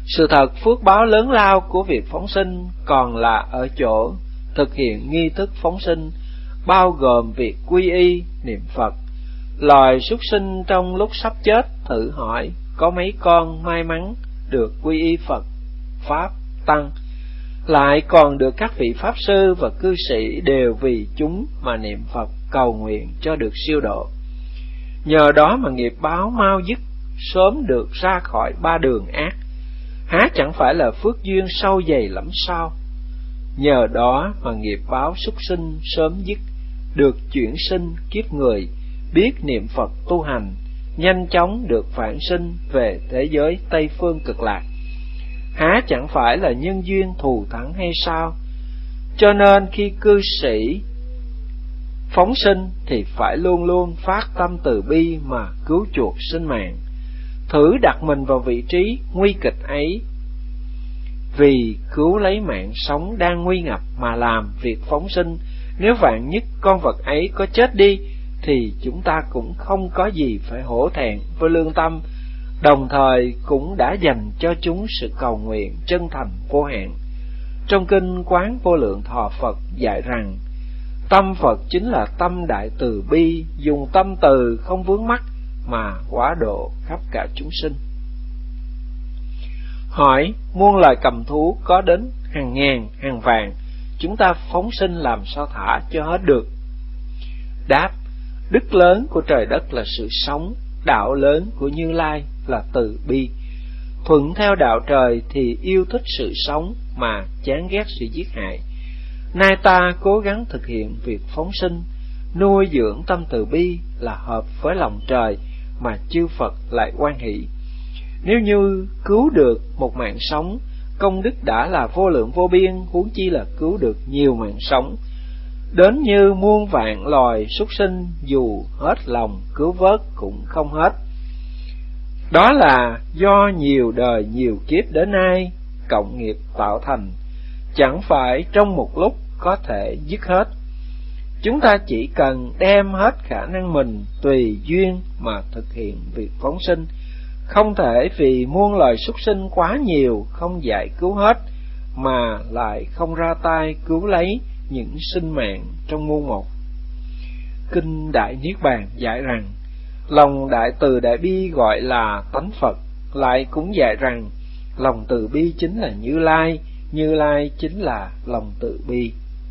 A: Sự thật phước báo lớn lao của việc phóng sinh còn là ở chỗ thực hiện nghi thức phóng sinh, bao gồm việc quy y, niệm Phật. Loài súc sinh trong lúc sắp chết, thử hỏi có mấy con may mắn được quy y Phật, Pháp, Tăng, lại còn được các vị Pháp Sư và cư sĩ đều vì chúng mà niệm Phật cầu nguyện cho được siêu độ. Nhờ đó mà nghiệp báo mau dứt, sớm được ra khỏi ba đường ác. Há chẳng phải là phước duyên sâu dày lắm sao? Nhờ đó mà nghiệp báo súc sinh sớm dứt, được chuyển sinh kiếp người, biết niệm Phật tu hành, nhanh chóng được vãng sinh về thế giới Tây Phương Cực Lạc. Há chẳng phải là nhân duyên thù thắng hay sao? Cho nên khi cư sĩ phóng sinh thì phải luôn luôn phát tâm từ bi mà cứu chuộc sinh mạng. Thử đặt mình vào vị trí nguy kịch ấy, vì cứu lấy mạng sống đang nguy ngập mà làm việc phóng sinh. Nếu vạn nhất con vật ấy có chết đi thì chúng ta cũng không có gì phải hổ thẹn với lương tâm, đồng thời cũng đã dành cho chúng sự cầu nguyện chân thành vô hạn. Trong kinh Quán Vô Lượng Thọ Phật dạy rằng, tâm Phật chính là tâm đại từ bi, dùng tâm từ không vướng mắc mà hóa độ khắp cả chúng sinh. Hỏi, muôn loài cầm thú có đến hàng ngàn, hàng vàng, chúng ta phóng sinh làm sao thả cho hết được? Đáp, đức lớn của trời đất là sự sống, đạo lớn của Như Lai là từ bi. Thuận theo đạo trời thì yêu thích sự sống mà chán ghét sự giết hại. Nay ta cố gắng thực hiện việc phóng sinh, nuôi dưỡng tâm từ bi là hợp với lòng trời mà chư Phật lại hoan hỷ. Nếu như cứu được một mạng sống, công đức đã là vô lượng vô biên, huống chi là cứu được nhiều mạng sống. Đến như muôn vạn loài súc sinh, dù hết lòng cứu vớt cũng không hết. Đó là do nhiều đời nhiều kiếp đến nay cộng nghiệp tạo thành, chẳng phải trong một lúc có thể dứt hết. Chúng ta chỉ cần đem hết khả năng mình tùy duyên mà thực hiện việc phóng sinh, không thể vì muôn loài súc sinh quá nhiều không giải cứu hết mà lại không ra tay cứu lấy những sinh mạng trong muôn một. Kinh Đại Niết Bàn dạy rằng, lòng đại từ đại bi gọi là tánh Phật, lại cũng dạy rằng lòng từ bi chính là Như Lai, Như Lai chính là lòng từ bi.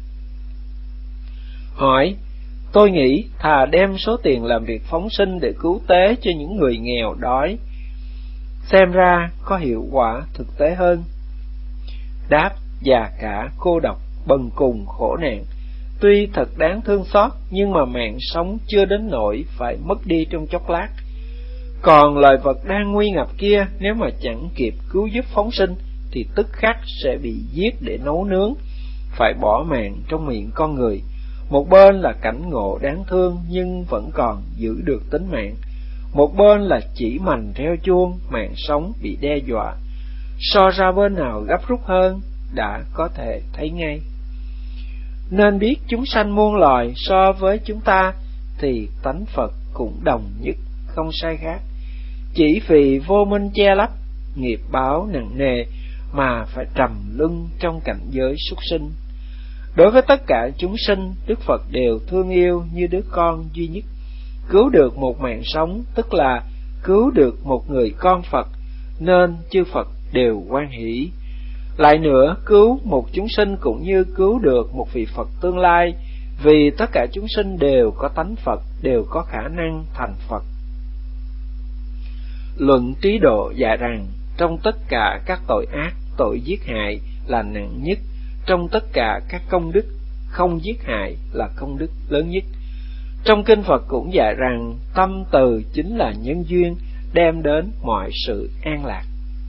A: Hỏi, tôi nghĩ thà đem số tiền làm việc phóng sinh để cứu tế cho những người nghèo đói, xem ra có hiệu quả thực tế hơn. Đáp, già cả, cô độc, bần cùng, khổ nạn, tuy thật đáng thương xót, nhưng mà mạng sống chưa đến nỗi phải mất đi trong chốc lát. Còn loài vật đang nguy ngập kia, nếu mà chẳng kịp cứu giúp phóng sinh thì tức khắc sẽ bị giết để nấu nướng, phải bỏ mạng trong miệng con người. Một bên là cảnh ngộ đáng thương nhưng vẫn còn giữ được tính mạng, một bên là chỉ mành reo chuông, mạng sống bị đe dọa. So ra bên nào gấp rút hơn đã có thể thấy ngay. Nên biết chúng sanh muôn loài so với chúng ta thì tánh Phật cũng đồng nhất, không sai khác. Chỉ vì vô minh che lấp, nghiệp báo nặng nề mà phải trầm luân trong cảnh giới súc sinh. Đối với tất cả chúng sinh, Đức Phật đều thương yêu như đứa con duy nhất. Cứu được một mạng sống tức là cứu được một người con Phật, nên chư Phật đều hoan hỷ. Lại nữa, cứu một chúng sinh cũng như cứu được một vị Phật tương lai, vì tất cả chúng sinh đều có tánh Phật, đều có khả năng thành Phật. Luận Trí Độ dạy rằng, trong tất cả các tội ác, tội giết hại là nặng nhất, trong tất cả các công đức, không giết hại là công đức lớn nhất. Trong kinh Phật cũng dạy rằng, tâm từ chính là nhân duyên đem đến mọi sự an lạc.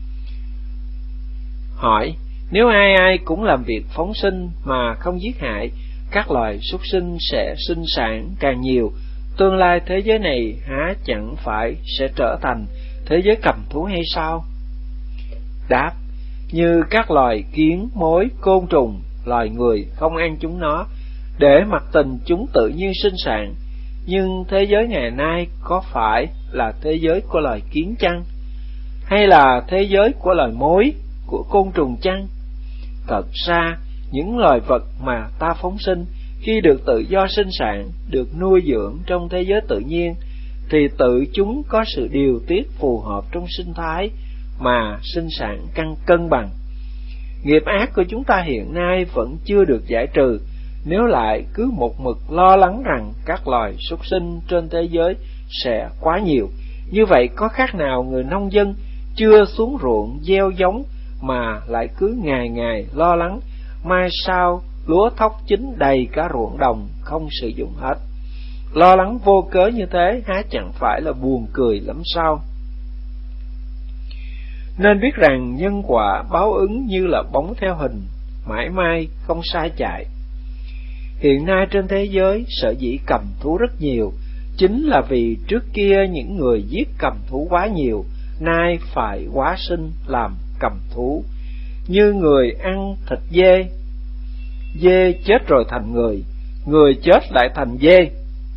A: Hỏi, nếu ai ai cũng làm việc phóng sinh mà không giết hại, các loài súc sinh sẽ sinh sản càng nhiều, tương lai thế giới này há chẳng phải sẽ trở thành thế giới cầm thú hay sao? Đáp, như các loài kiến, mối, côn trùng, loài người không ăn chúng nó, để mặc tình chúng tự nhiên sinh sản. Nhưng thế giới ngày nay có phải là thế giới của loài kiến chăng? hay là thế giới của loài mối, của côn trùng chăng? Thật ra, những loài vật mà ta phóng sinh khi được tự do sinh sản, được nuôi dưỡng trong thế giới tự nhiên, thì tự chúng có sự điều tiết phù hợp trong sinh thái mà sinh sản căn cân bằng. Nghiệp ác của chúng ta hiện nay vẫn chưa được giải trừ, nếu lại cứ một mực lo lắng rằng các loài súc sinh trên thế giới sẽ quá nhiều. Như vậy có khác nào người nông dân chưa xuống ruộng gieo giống mà lại cứ ngày ngày lo lắng mai sau lúa thóc chín đầy cả ruộng đồng không sử dụng hết. Lo lắng vô cớ như thế há chẳng phải là buồn cười lắm sao? Nên biết rằng nhân quả báo ứng như là bóng theo hình, mãi mãi không sai chạy. Hiện nay trên thế giới sở dĩ cầm thú rất nhiều, chính là vì trước kia những người giết cầm thú quá nhiều, nay phải hóa sinh làm cầm thú. Như người ăn thịt dê, dê chết rồi thành người, người chết lại thành dê.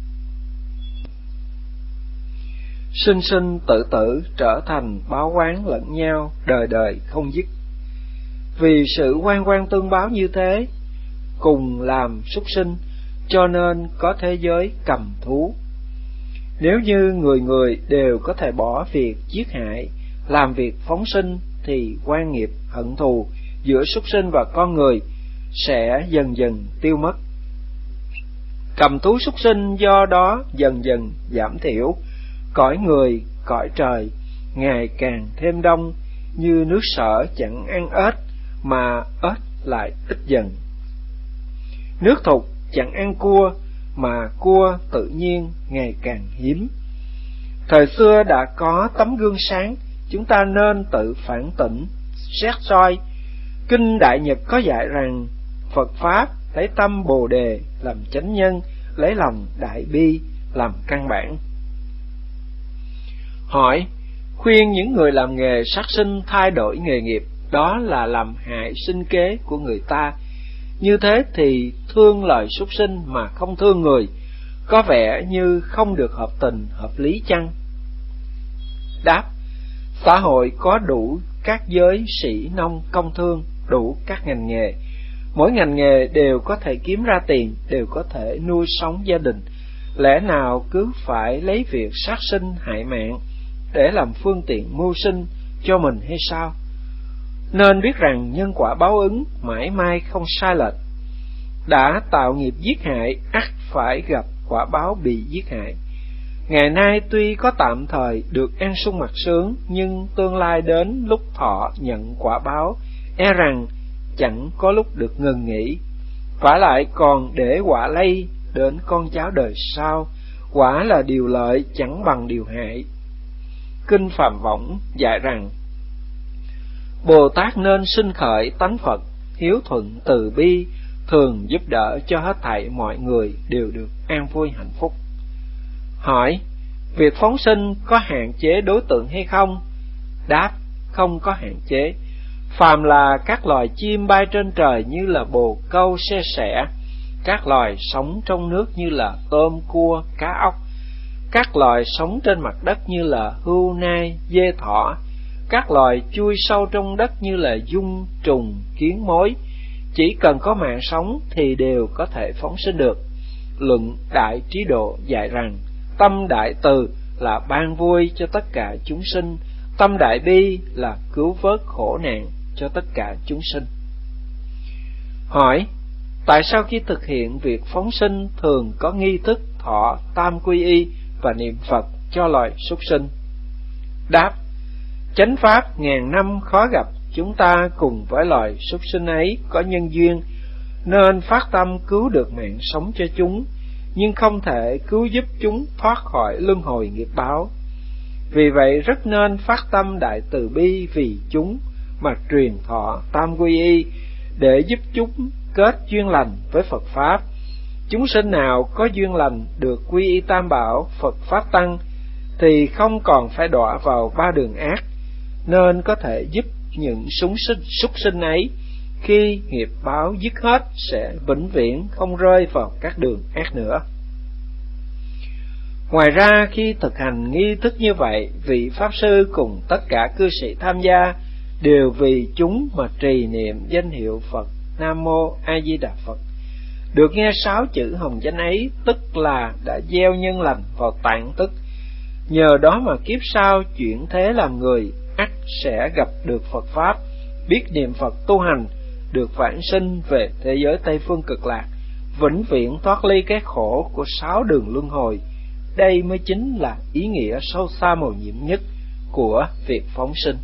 A: Sinh sinh tử tử trở thành báo oán lẫn nhau, đời đời không dứt. Vì sự oan oan tương báo như thế, cùng làm súc sinh, cho nên có thế giới cầm thú. Nếu như người người đều có thể bỏ việc giết hại, làm việc phóng sinh, thì oan nghiệp hận thù giữa súc sinh và con người sẽ dần dần tiêu mất. Cầm thú súc sinh do đó dần dần giảm thiểu, cõi người, cõi trời ngày càng thêm đông, như nước sở chẳng ăn ếch mà ếch lại ít dần. Nước thục chẳng ăn cua mà cua tự nhiên ngày càng hiếm. Thời xưa đã có tấm gương sáng, chúng ta nên tự phản tỉnh, xét soi. Kinh Đại Nhật có dạy rằng Phật Pháp lấy tâm Bồ Đề làm chánh nhân, lấy lòng đại bi làm căn bản. Hỏi, khuyên những người làm nghề sát sinh thay đổi nghề nghiệp, đó là làm hại sinh kế của người ta. Như thế thì thương loài súc sinh mà không thương người, có vẻ như không được hợp tình, hợp lý chăng? Đáp, xã hội có đủ các giới sĩ nông công thương, đủ các ngành nghề. Mỗi ngành nghề đều có thể kiếm ra tiền, đều có thể nuôi sống gia đình. Lẽ nào cứ phải lấy việc sát sinh hại mạng để làm phương tiện mưu sinh cho mình hay sao? Nên biết rằng nhân quả báo ứng mãi mãi không sai lệch. Đã tạo nghiệp giết hại, ắt phải gặp quả báo bị giết hại. Ngày nay tuy có tạm thời được an sung mặc sướng, nhưng tương lai đến lúc thọ nhận quả báo, e rằng chẳng có lúc được ngừng nghỉ. Vả lại còn để quả lây đến con cháu đời sau, quả là điều lợi chẳng bằng điều hại. Kinh Phạm Võng dạy rằng, Bồ Tát nên sinh khởi tánh Phật, hiếu thuận từ bi, thường giúp đỡ cho hết thảy mọi người đều được an vui hạnh phúc. Hỏi, việc phóng sinh có hạn chế đối tượng hay không? Đáp, không có hạn chế. Phàm là các loài chim bay trên trời như là bồ câu, xe sẻ, các loài sống trong nước như là tôm, cua, cá ốc, các loài sống trên mặt đất như là hươu, nai, dê, thỏ, các loài chui sâu trong đất như là giun, trùng, kiến, mối, chỉ cần có mạng sống thì đều có thể phóng sinh được. Luận Đại Trí Độ dạy rằng, tâm đại từ là ban vui cho tất cả chúng sinh, tâm đại bi là cứu vớt khổ nạn cho tất cả chúng sinh. Hỏi, tại sao khi thực hiện việc phóng sinh thường có nghi thức thọ tam quy y và niệm Phật cho loài súc sinh? Đáp, chánh pháp ngàn năm khó gặp, chúng ta cùng với loài súc sinh ấy có nhân duyên, nên phát tâm cứu được mạng sống cho chúng, nhưng không thể cứu giúp chúng thoát khỏi luân hồi nghiệp báo. Vì vậy rất nên phát tâm đại từ bi vì chúng mà truyền thọ tam quy y, để giúp chúng kết duyên lành với Phật Pháp. Chúng sinh nào có duyên lành được quy y tam bảo Phật Pháp Tăng thì không còn phải đọa vào ba đường ác, nên có thể giúp những súc sinh, súc sinh ấy khi nghiệp báo dứt hết sẽ vĩnh viễn không rơi vào các đường ác nữa. Ngoài ra, khi thực hành nghi thức như vậy, vị Pháp Sư cùng tất cả cư sĩ tham gia đều vì chúng mà trì niệm danh hiệu Phật Nam Mô A Di Đà Phật. Được nghe sáu chữ hồng danh ấy, tức là đã gieo nhân lành vào tạng tức. Nhờ đó mà kiếp sau chuyển thế làm người, ắt sẽ gặp được Phật Pháp, biết niệm Phật tu hành, được vãng sinh về thế giới Tây Phương Cực Lạc, vĩnh viễn thoát ly cái khổ của sáu đường luân hồi. Đây mới chính là ý nghĩa sâu xa mầu nhiệm nhất của việc phóng sinh.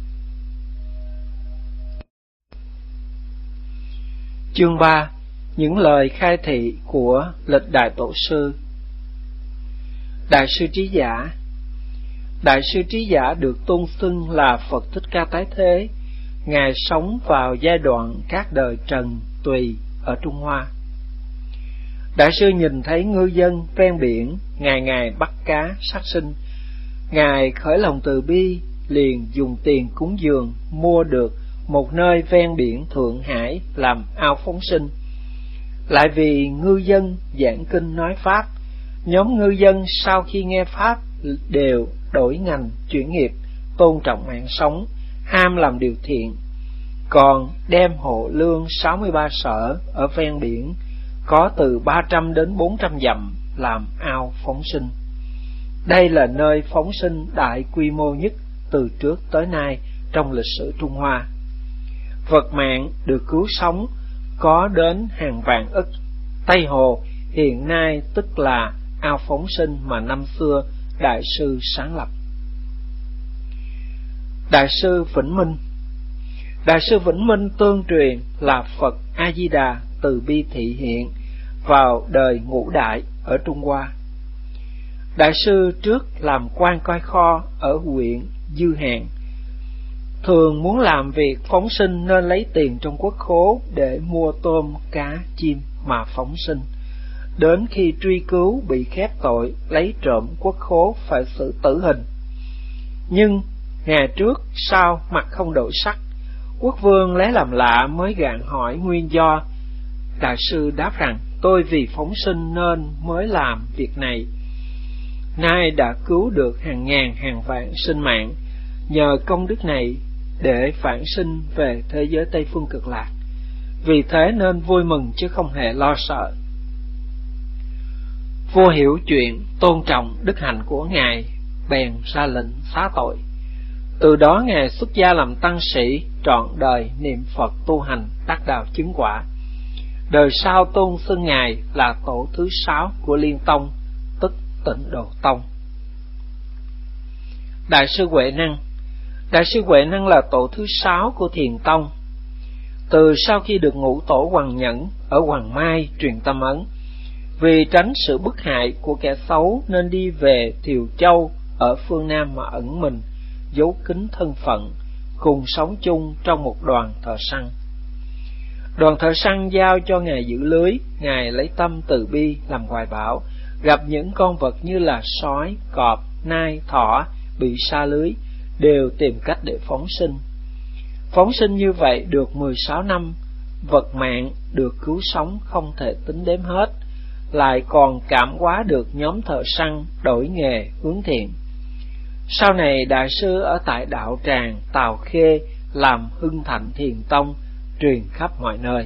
A: Chương ba. Những lời khai thị của lịch Đại Tổ Sư. Đại sư Trí Giả. Đại sư Trí Giả được tôn xưng là Phật Thích Ca Tái Thế. Ngài sống vào giai đoạn các đời Trần, Tùy ở Trung Hoa. Đại sư nhìn thấy ngư dân ven biển ngày ngày bắt cá sát sinh. Ngài khởi lòng từ bi, liền dùng tiền cúng dường mua được một nơi ven biển Thượng Hải làm ao phóng sinh. Lại vì ngư dân giảng kinh nói Pháp, nhóm ngư dân sau khi nghe Pháp đều đổi ngành chuyển nghiệp, tôn trọng mạng sống, ham làm điều thiện, còn đem hộ lương sáu mươi ba sở ở ven biển có từ ba trăm đến bốn trăm dặm làm ao phóng sinh. Đây là nơi phóng sinh đại quy mô nhất từ trước tới nay trong lịch sử Trung Hoa. Vật mạng được cứu sống có đến hàng vạn ức. Tây Hồ hiện nay tức là ao phóng sinh mà năm xưa Đại sư sáng lập. Đại sư Vĩnh Minh. Đại sư Vĩnh Minh tương truyền là Phật A Di Đà từ bi thị hiện vào đời Ngũ Đại ở Trung Hoa. Đại sư trước làm quan coi kho ở huyện Dư Hàng. Thường muốn làm việc phóng sinh nên lấy tiền trong quốc khố để mua tôm, cá, chim mà phóng sinh. Đến khi truy cứu bị khép tội lấy trộm quốc khố phải xử tử hình. Nhưng ngày trước sau mặt không đổi sắc, quốc vương lấy làm lạ mới gạn hỏi nguyên do. Đại sư đáp rằng: tôi vì phóng sinh nên mới làm việc này. Nay đã cứu được hàng ngàn hàng vạn sinh mạng, nhờ công đức này để phản sinh về thế giới Tây Phương Cực Lạc. Vì thế nên vui mừng chứ không hề lo sợ. Vua hiểu chuyện, tôn trọng đức hạnh của Ngài, bèn ra lệnh xá tội. Từ đó Ngài xuất gia làm tăng sĩ, trọn đời niệm Phật tu hành, đắc đạo chứng quả. Đời sau tôn xưng Ngài là tổ thứ sáu của Liên Tông, tức Tịnh Độ Tông. Đại sư Huệ Năng. Đại sư Huệ Năng là tổ thứ sáu của Thiền Tông. Từ sau khi được ngũ tổ Hoàng Nhẫn ở Hoàng Mai truyền tâm ấn, vì tránh sự bức hại của kẻ xấu nên đi về Thiều Châu ở phương Nam mà ẩn mình, giấu kín thân phận, cùng sống chung trong một đoàn thợ săn. Đoàn thợ săn giao cho Ngài giữ lưới, Ngài lấy tâm từ bi làm hoài bão, gặp những con vật như là sói, cọp, nai, thỏ bị sa lưới, đều tìm cách để phóng sinh. Phóng sinh như vậy được mười sáu năm, vật mạng được cứu sống không thể tính đếm hết, lại còn cảm hóa được nhóm thợ săn đổi nghề hướng thiện. Sau này Đại sư ở tại đạo tràng Tào Khê làm hưng thạnh Thiền Tông, truyền khắp mọi nơi.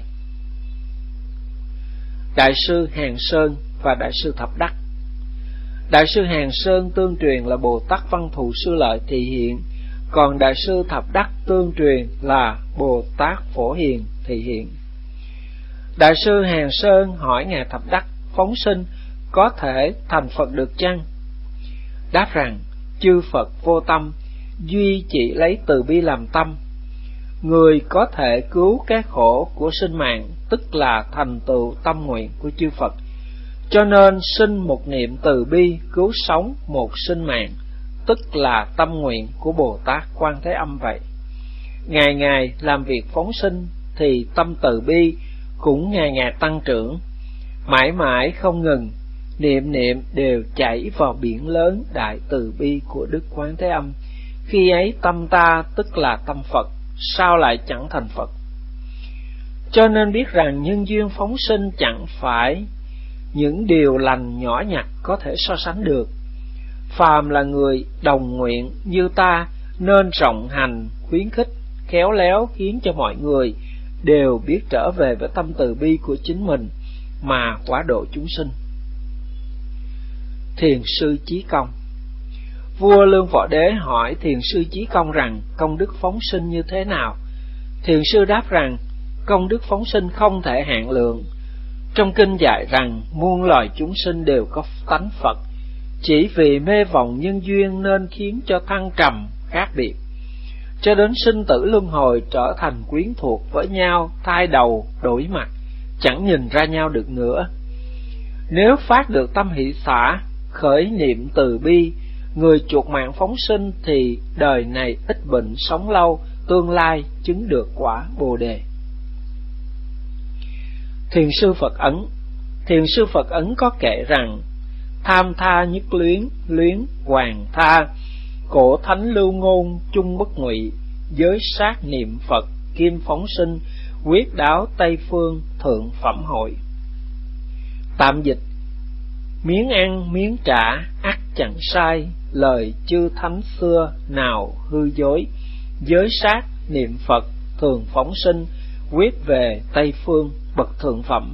A: Đại sư Hàng Sơn và Đại sư Thập Đắc. Đại sư Hàng Sơn tương truyền là Bồ Tát Văn Thù Sư Lợi thị hiện, còn Đại sư Thập Đắc tương truyền là Bồ Tát Phổ Hiền thị hiện. Đại sư Hàng Sơn hỏi Ngài Thập Đắc phóng sinh có thể thành Phật được chăng? Đáp rằng: chư Phật vô tâm, duy chỉ lấy từ bi làm tâm. Người có thể cứu cái khổ của sinh mạng, tức là thành tựu tâm nguyện của chư Phật. Cho nên sinh một niệm từ bi cứu sống một sinh mạng, tức là tâm nguyện của Bồ Tát Quan Thế Âm vậy. Ngày ngày làm việc phóng sinh thì tâm từ bi cũng ngày ngày tăng trưởng, mãi mãi không ngừng, niệm niệm đều chảy vào biển lớn đại từ bi của Đức Quán Thế Âm. Khi ấy tâm ta tức là tâm Phật, sao lại chẳng thành Phật? Cho nên biết rằng nhân duyên phóng sinh chẳng phải những điều lành nhỏ nhặt có thể so sánh được. phàm là người đồng nguyện như ta nên rộng hành, khuyến khích, khéo léo khiến cho mọi người đều biết trở về với tâm từ bi của chính mình mà hóa độ chúng sinh. Thiền sư Chí Công. Vua Lương Võ Đế hỏi Thiền sư Chí Công rằng công đức phóng sinh như thế nào. Thiền sư đáp rằng công đức phóng sinh không thể hạn lượng. Trong kinh dạy rằng muôn loài chúng sinh đều có tánh Phật, chỉ vì mê vọng nhân duyên nên khiến cho thăng trầm khác biệt, cho đến sinh tử luân hồi trở thành quyến thuộc với nhau, thay đầu đổi mặt, chẳng nhìn ra nhau được nữa. Nếu phát được tâm hỷ xả, khởi niệm từ bi, người chuộc mạng phóng sinh thì đời này ít bệnh sống lâu, tương lai chứng được quả Bồ Đề. Thiền sư Phật Ấn. Thiền sư Phật Ấn có kể rằng tham tha nhất luyến, luyến hoàng tha, cổ thánh lưu ngôn chung bất ngụy, giới sát niệm Phật kim phóng sinh, quyết đáo Tây phương thượng phẩm hội. Tạm dịch: miếng ăn miếng trả ắt chẳng sai, lời chư thánh xưa nào hư dối, giới sát niệm Phật thường phóng sinh, quyết về Tây phương bậc thượng phẩm.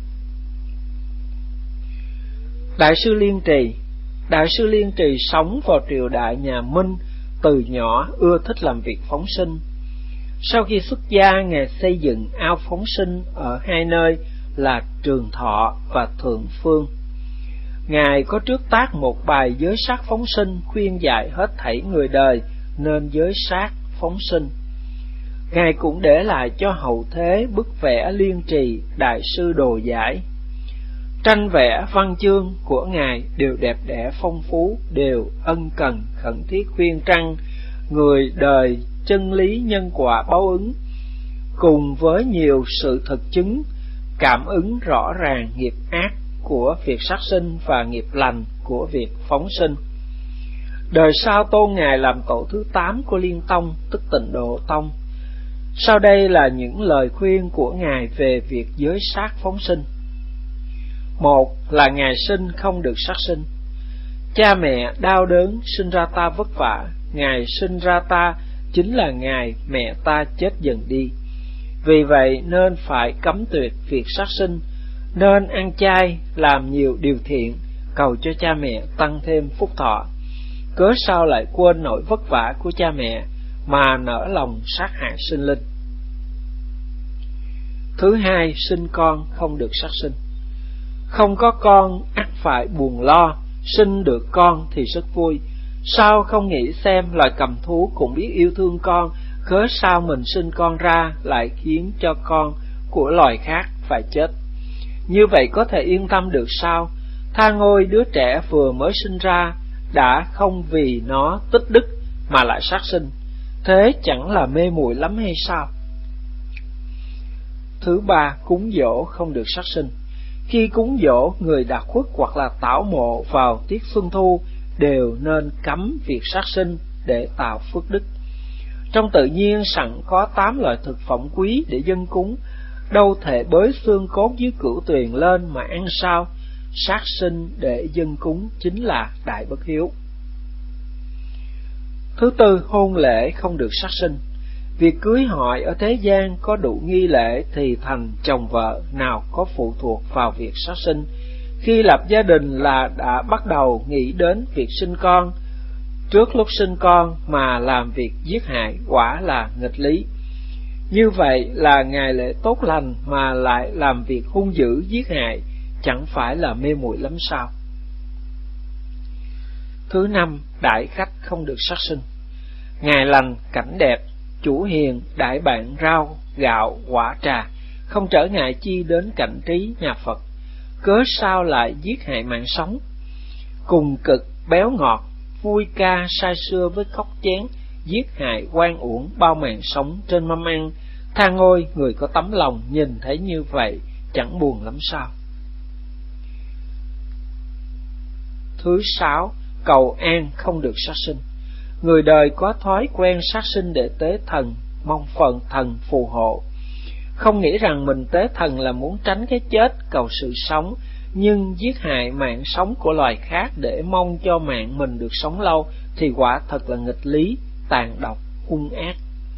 A: Đại sư Liên Trì. Đại sư Liên Trì sống vào triều đại nhà Minh, từ nhỏ ưa thích làm việc phóng sinh. Sau khi xuất gia, Ngài xây dựng ao phóng sinh ở hai nơi là Trường Thọ và Thượng Phương. Ngài có trước tác một bài giới sát phóng sinh, khuyên dạy hết thảy người đời nên giới sát phóng sinh. Ngài cũng để lại cho hậu thế bức vẽ Liên Trì Đại sư Đồ Giải. Tranh vẽ văn chương của Ngài đều đẹp đẽ phong phú, đều ân cần khẩn thiết khuyên trăng người đời chân lý nhân quả báo ứng, cùng với nhiều sự thực chứng cảm ứng rõ ràng nghiệp ác của việc sát sinh và nghiệp lành của việc phóng sinh. Đời sau tôn Ngài làm tổ thứ tám của Liên Tông, tức Tịnh Độ Tông. Sau đây là những lời khuyên của Ngài về việc giới sát phóng sinh. Một là Ngài sinh không được sát sinh. Cha mẹ đau đớn sinh ra ta vất vả, Ngài sinh ra ta chính là Ngài mẹ ta chết dần đi. Vì vậy nên phải cấm tuyệt việc sát sinh, nên ăn chay, làm nhiều điều thiện, cầu cho cha mẹ tăng thêm phúc thọ. Cớ sao lại quên nỗi vất vả của cha mẹ mà nỡ lòng sát hại sinh linh. Thứ hai, sinh con không được sát sinh. Không có con ắt phải buồn lo, sinh được con thì rất vui. Sao không nghĩ xem loài cầm thú cũng biết yêu thương con, cớ sao mình sinh con ra lại khiến cho con của loài khác phải chết. Như vậy có thể yên tâm được sao? Tha ngôi đứa trẻ vừa mới sinh ra đã không vì nó tích đức mà lại sát sinh, thế chẳng là mê muội lắm hay sao? Thứ ba, cúng dỗ không được sát sinh. Khi cúng dỗ người đạt khuất hoặc là tảo mộ vào tiết xuân thu đều nên cấm việc sát sinh để tạo phước đức. Trong tự nhiên sẵn có tám loại thực phẩm quý để dâng cúng, đâu thể bới xương cốt dưới cửu tuyền lên mà ăn sao? Sát sinh để dâng cúng chính là đại bất hiếu. Thứ tư, hôn lễ không được sát sinh. Việc cưới hỏi ở thế gian có đủ nghi lễ thì thành chồng vợ, nào có phụ thuộc vào việc sát sinh. Khi lập gia đình là đã bắt đầu nghĩ đến việc sinh con, trước lúc sinh con mà làm việc giết hại quả là nghịch lý. Như vậy là ngày lễ tốt lành mà lại làm việc hung dữ giết hại, chẳng phải là mê muội lắm sao? Thứ năm, đãi khách không được sát sinh. Ngày lành, cảnh đẹp, chủ hiền đãi bạn rau, gạo, quả trà, không trở ngại chi đến cảnh trí nhà Phật, cớ sao lại giết hại mạng sống? Cùng cực, béo ngọt, vui ca say sưa với khóc chén, giết hại oan uổng bao mạng sống trên mâm ăn. Tha ngôi, người có tấm lòng nhìn thấy như vậy chẳng buồn lắm sao? Thứ sáu, cầu an không được sát sinh. Người đời có thói quen sát sinh để tế thần, mong phần thần phù hộ, không nghĩ rằng mình tế thần là muốn tránh cái chết, cầu sự sống. nhưng giết hại mạng sống của loài khác để mong cho mạng mình được sống lâu thì quả thật là nghịch lý, tàn độc, hung ác.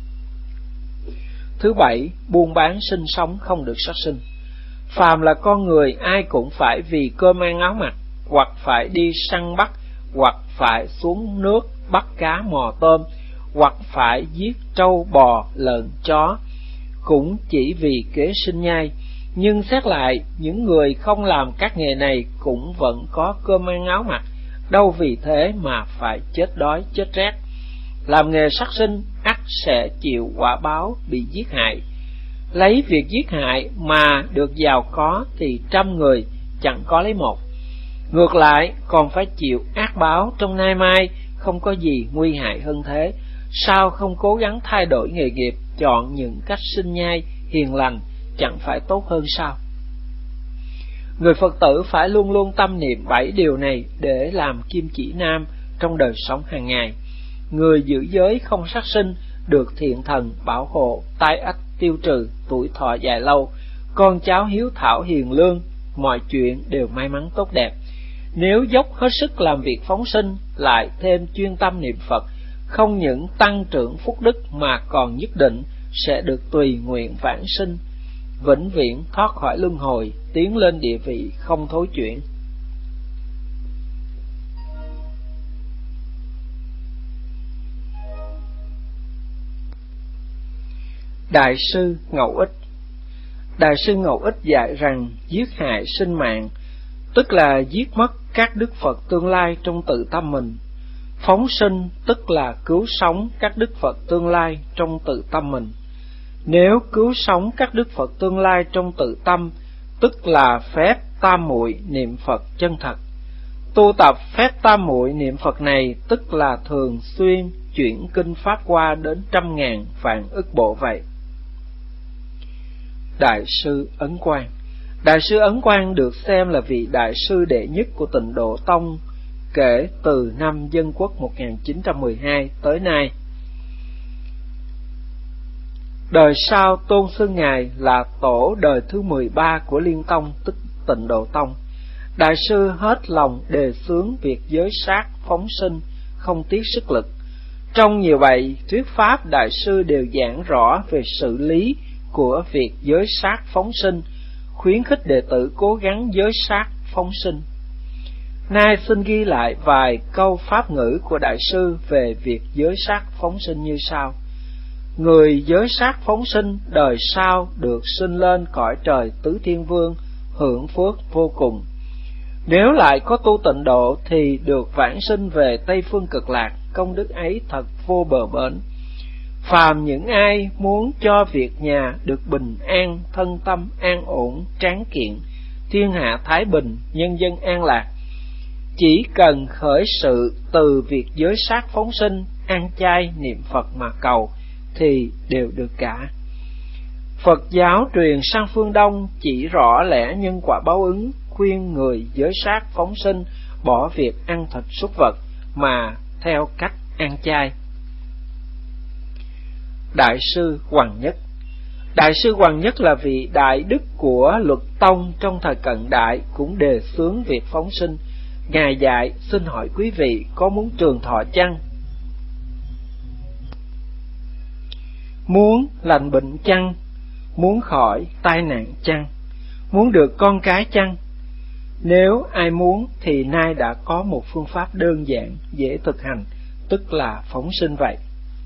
A: Thứ bảy, buôn bán sinh sống không được sát sinh. Phàm là con người, ai cũng phải vì cơm ăn áo mặc, hoặc phải đi săn bắt, hoặc phải xuống nước bắt cá mò tôm, hoặc phải giết trâu bò lợn chó, cũng chỉ vì kế sinh nhai. Nhưng xét lại, những người không làm các nghề này cũng vẫn có cơm ăn áo mặc, đâu vì thế mà phải chết đói chết rét. Làm nghề sát sinh ắt sẽ chịu quả báo bị giết hại. Lấy việc giết hại mà được giàu có thì trăm người chẳng có lấy một. Ngược lại còn phải chịu ác báo trong nay mai, không có gì nguy hại hơn thế. Sao không cố gắng thay đổi nghề nghiệp, chọn những cách sinh nhai hiền lành, chẳng phải tốt hơn sao? Người Phật tử phải luôn luôn tâm niệm bảy điều này để làm kim chỉ nam trong đời sống hàng ngày. Người giữ giới không sát sinh được thiện thần bảo hộ, tai ách tiêu trừ, tuổi thọ dài lâu, con cháu hiếu thảo hiền lương, mọi chuyện đều may mắn tốt đẹp. Nếu dốc hết sức làm việc phóng sinh, lại thêm chuyên tâm niệm Phật, không những tăng trưởng phúc đức mà còn nhất định sẽ được tùy nguyện vãng sinh, vĩnh viễn thoát khỏi luân hồi, tiến lên địa vị không thối chuyển. Đại sư Ngẫu Ích. Đại sư Ngẫu Ích dạy rằng giết hại sinh mạng tức là giết mất các đức Phật tương lai trong tự tâm mình. Phóng sinh tức là cứu sống các đức Phật tương lai trong tự tâm mình. Nếu cứu sống các đức Phật tương lai trong tự tâm, tức là phép tam muội niệm Phật chân thật. Tu tập phép tam muội niệm Phật này tức là thường xuyên chuyển kinh pháp qua đến trăm ngàn vạn ức bộ vậy. Đại sư Ấn Quang. Đại sư Ấn Quang được xem là vị đại sư đệ nhất của Tịnh Độ Tông kể từ năm Dân Quốc một nghìn chín trăm mười hai tới nay. Đời sau tôn xưng Ngài là tổ đời thứ mười ba của Liên Tông, tức Tịnh Độ Tông. Đại sư hết lòng đề xướng việc giới sát phóng sinh, không tiếc sức lực. Trong nhiều bài thuyết pháp, đại sư đều giảng rõ về sự lý của việc giới sát phóng sinh, khuyến khích đệ tử cố gắng giới sát phóng sinh. Nay xin ghi lại vài câu pháp ngữ của đại sư về việc giới sát phóng sinh như sau. Người giới sát phóng sinh đời sau được sinh lên cõi trời tứ thiên vương, hưởng phước vô cùng. Nếu lại có tu tịnh độ thì được vãng sinh về Tây phương cực lạc, công đức ấy thật vô bờ bến. Phàm những ai muốn cho việc nhà được bình an, thân tâm an ổn, tráng kiện, thiên hạ thái bình, nhân dân an lạc, chỉ cần khởi sự từ việc giới sát phóng sinh, ăn chay niệm Phật mà cầu thì đều được cả. Phật giáo truyền sang phương Đông chỉ rõ lẽ nhân quả báo ứng, khuyên người giới sát phóng sinh, bỏ việc ăn thịt súc vật mà theo cách ăn chay. Đại sư Hoàng Nhất. Đại sư Hoàng Nhất là vị đại đức của Luật Tông trong thời cận đại, cũng đề xướng việc phóng sinh. Ngài dạy: xin hỏi quý vị có muốn trường thọ chăng? Muốn lành bệnh chăng? Muốn khỏi tai nạn chăng? Muốn được con cái chăng? Nếu ai muốn thì nay đã có một phương pháp đơn giản, dễ thực hành, tức là phóng sinh vậy.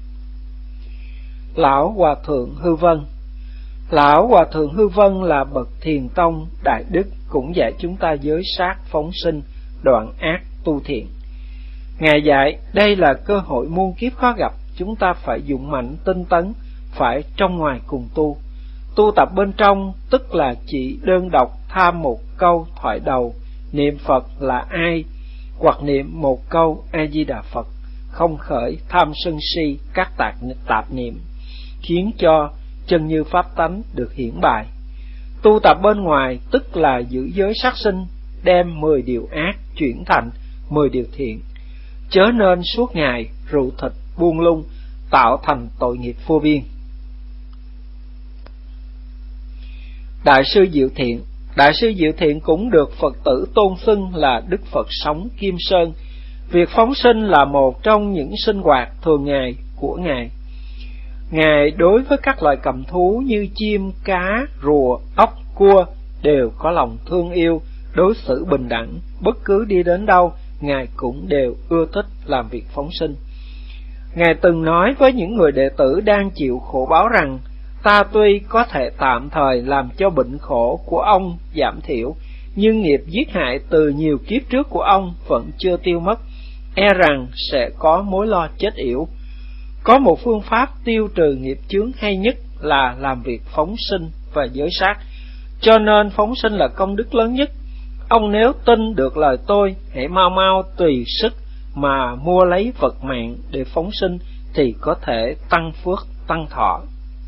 A: Lão Hòa Thượng Hư Vân. Lão Hòa Thượng Hư Vân là bậc thiền tông đại đức, cũng dạy chúng ta giới sát phóng sinh, đoạn ác tu thiện. Ngài dạy đây là cơ hội muôn kiếp khó gặp, chúng ta phải dũng mạnh tinh tấn, phải trong ngoài cùng tu. Tu tập bên trong tức là chỉ đơn độc tham một câu thoại đầu niệm Phật là ai, hoặc niệm một câu A Di Đà Phật, không khởi tham sân si các tạp tạp niệm, khiến cho chân như pháp tánh được hiển bày. Tu tập bên ngoài tức là giữ giới sát sinh, đem mười điều ác chuyển thành mười điều thiện, chớ nên suốt ngày rượu thịt buông lung, tạo thành tội nghiệp vô biên. Đại sư Diệu Thiện. Đại sư Diệu Thiện cũng được Phật tử tôn xưng là Đức Phật sống Kim Sơn. Việc phóng sinh là một trong những sinh hoạt thường ngày của Ngài. Ngài đối với các loài cầm thú như chim, cá, rùa, ốc, cua đều có lòng thương yêu, đối xử bình đẳng. Bất cứ đi đến đâu, Ngài cũng đều ưa thích làm việc phóng sinh. Ngài từng nói với những người đệ tử đang chịu khổ báo rằng: ta tuy có thể tạm thời làm cho bệnh khổ của ông giảm thiểu, nhưng nghiệp giết hại từ nhiều kiếp trước của ông vẫn chưa tiêu mất, e rằng sẽ có mối lo chết yểu. Có một phương pháp tiêu trừ nghiệp chướng hay nhất là làm việc phóng sinh và giới sát, cho nên phóng sinh là công đức lớn nhất. Ông nếu tin được lời tôi, hãy mau mau tùy sức mà mua lấy vật mạng để phóng sinh, thì có thể tăng phước, tăng thọ.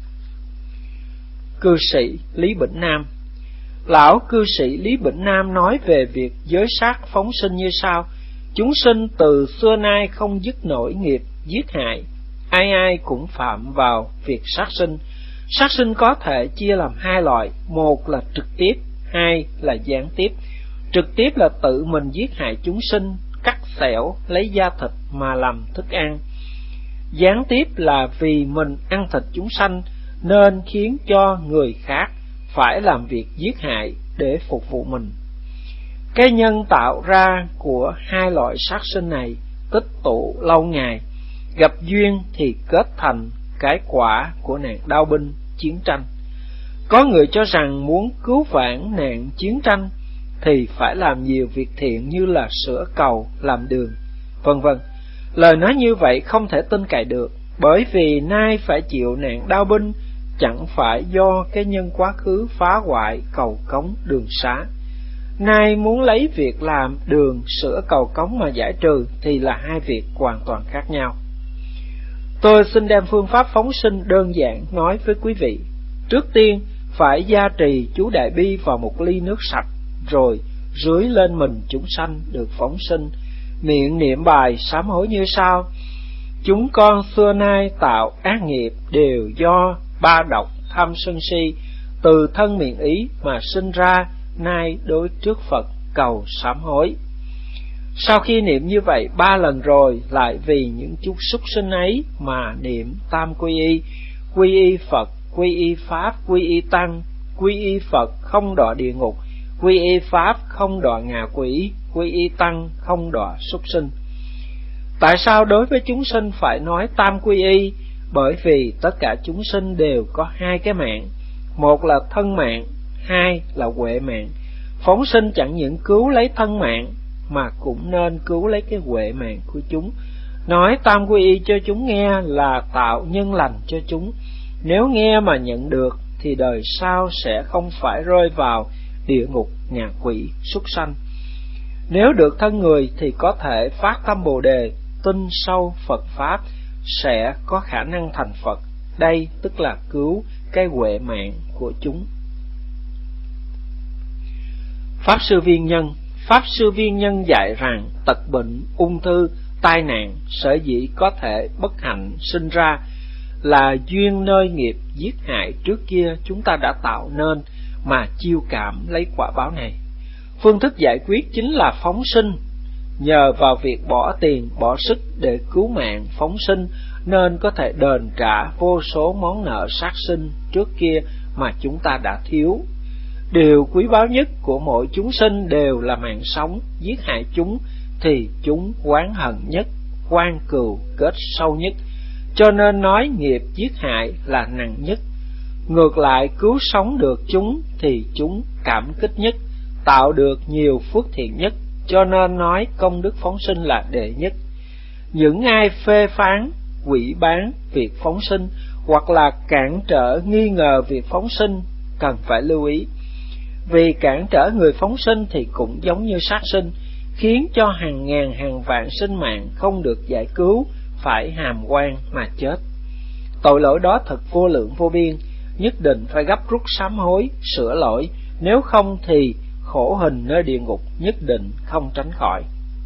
A: Cư sĩ Lý Bỉnh Nam. Lão cư sĩ Lý Bỉnh Nam nói về việc giới sát phóng sinh như sau: chúng sinh từ xưa nay không dứt nổi nghiệp giết hại, ai ai cũng phạm vào việc sát sinh. Sát sinh có thể chia làm hai loại: một là trực tiếp, hai là gián tiếp. Trực tiếp là tự mình giết hại chúng sinh, cắt xẻo lấy da thịt mà làm thức ăn. Gián tiếp là vì mình ăn thịt chúng sanh nên khiến cho người khác phải làm việc giết hại để phục vụ mình. Cái nhân tạo ra của hai loại sát sinh này tích tụ lâu ngày, gặp duyên thì kết thành cái quả của nạn đao binh, chiến tranh. Có người cho rằng muốn cứu vãn nạn chiến tranh thì phải làm nhiều việc thiện như là sửa cầu, làm đường, vân vân. Lời nói như vậy không thể tin cậy được, bởi vì nay phải chịu nạn đao binh chẳng phải do cái nhân quá khứ phá hoại cầu cống đường xá. Nay muốn lấy việc làm đường, sửa cầu cống mà giải trừ thì là hai việc hoàn toàn khác nhau. Tôi xin đem phương pháp phóng sinh đơn giản nói với quý vị. Trước tiên phải gia trì chú Đại Bi vào một ly nước sạch, rồi rưới lên mình chúng sanh được phóng sinh, miệng niệm bài sám hối như sau: chúng con xưa nay tạo ác nghiệp đều do ba độc tham sân si, từ thân miệng ý mà sinh ra, nay đối trước Phật cầu sám hối. Sau khi niệm như vậy ba lần rồi, lại vì những chút súc sinh ấy mà niệm tam quy y: quy y Phật, quy y Pháp, quy y Tăng. Quy y Phật không đọa địa ngục, quy y Pháp không đọa ngạ quỷ, quy y Tăng không đọa súc sinh. Tại sao đối với chúng sinh phải nói tam quy y? Bởi vì tất cả chúng sinh đều có hai cái mạng, một là thân mạng, hai là huệ mạng. Phóng sinh chẳng những cứu lấy thân mạng mà cũng nên cứu lấy cái huệ mạng của chúng. Nói tam quy y cho chúng nghe là tạo nhân lành cho chúng. Nếu nghe mà nhận được thì đời sau sẽ không phải rơi vào địa ngục, ngạ quỷ, súc sanh. Nếu được thân người thì có thể phát tâm Bồ Đề, tin sâu Phật Pháp, sẽ có khả năng thành Phật. Đây tức là cứu cái huệ mạng của chúng. Pháp sư Viên Nhân. Pháp sư Viên Nhân dạy rằng tật bệnh, ung thư, tai nạn sở dĩ có thể bất hạnh sinh ra là duyên nơi nghiệp giết hại trước kia chúng ta đã tạo nên mà chiêu cảm lấy quả báo này. Phương thức giải quyết chính là phóng sinh. Nhờ vào việc bỏ tiền, bỏ sức để cứu mạng phóng sinh nên có thể đền trả vô số món nợ sát sinh trước kia mà chúng ta đã thiếu. Điều quý báu nhất của mỗi chúng sinh đều là mạng sống. Giết hại chúng thì chúng oán hận nhất, oan cừu kết sâu nhất, cho nên nói nghiệp giết hại là nặng nhất. Ngược lại, cứu sống được chúng thì chúng cảm kích nhất, tạo được nhiều phước thiện nhất, cho nên nói công đức phóng sinh là đệ nhất. Những ai phê phán, quỷ bán việc phóng sinh hoặc là cản trở nghi ngờ việc phóng sinh cần phải lưu ý. Vì cản trở người phóng sinh thì cũng giống như sát sinh, khiến cho hàng ngàn hàng vạn sinh mạng không được giải cứu, phải hàm oan mà chết. Tội lỗi đó thật vô lượng vô biên, nhất định phải gấp rút sám hối, sửa lỗi, nếu không thì khổ hình nơi địa ngục nhất định không tránh khỏi.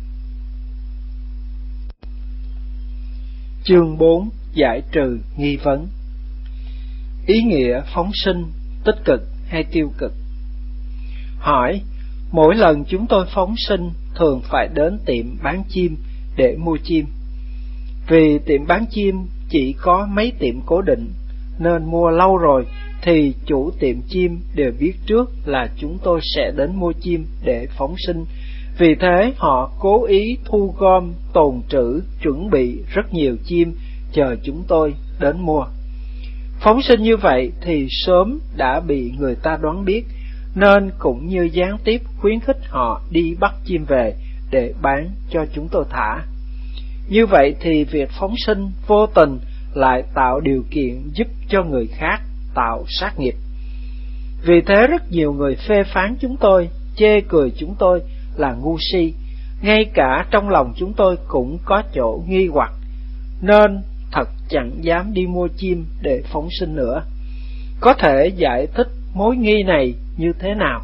A: Chương bốn. Giải trừ nghi vấn. Ý nghĩa phóng sinh tích cực hay tiêu cực? hỏi: mỗi lần chúng tôi phóng sinh thường phải đến tiệm bán chim để mua chim. Vì tiệm bán chim chỉ có mấy tiệm cố định, nên mua lâu rồi thì chủ tiệm chim đều biết trước là chúng tôi sẽ đến mua chim để phóng sinh. Vì thế họ cố ý thu gom, tồn trữ, chuẩn bị rất nhiều chim chờ chúng tôi đến mua. Phóng sinh như vậy thì sớm đã bị người ta đoán biết, nên cũng như gián tiếp khuyến khích họ đi bắt chim về để bán cho chúng tôi thả. Như vậy thì việc phóng sinh vô tình lại tạo điều kiện giúp cho người khác tạo sát nghiệp. Vì thế rất nhiều người phê phán chúng tôi, chê cười chúng tôi là ngu si. Ngay cả trong lòng chúng tôi cũng có chỗ nghi hoặc, nên thật chẳng dám đi mua chim để phóng sinh nữa. Có thể giải thích mối nghi này như thế nào?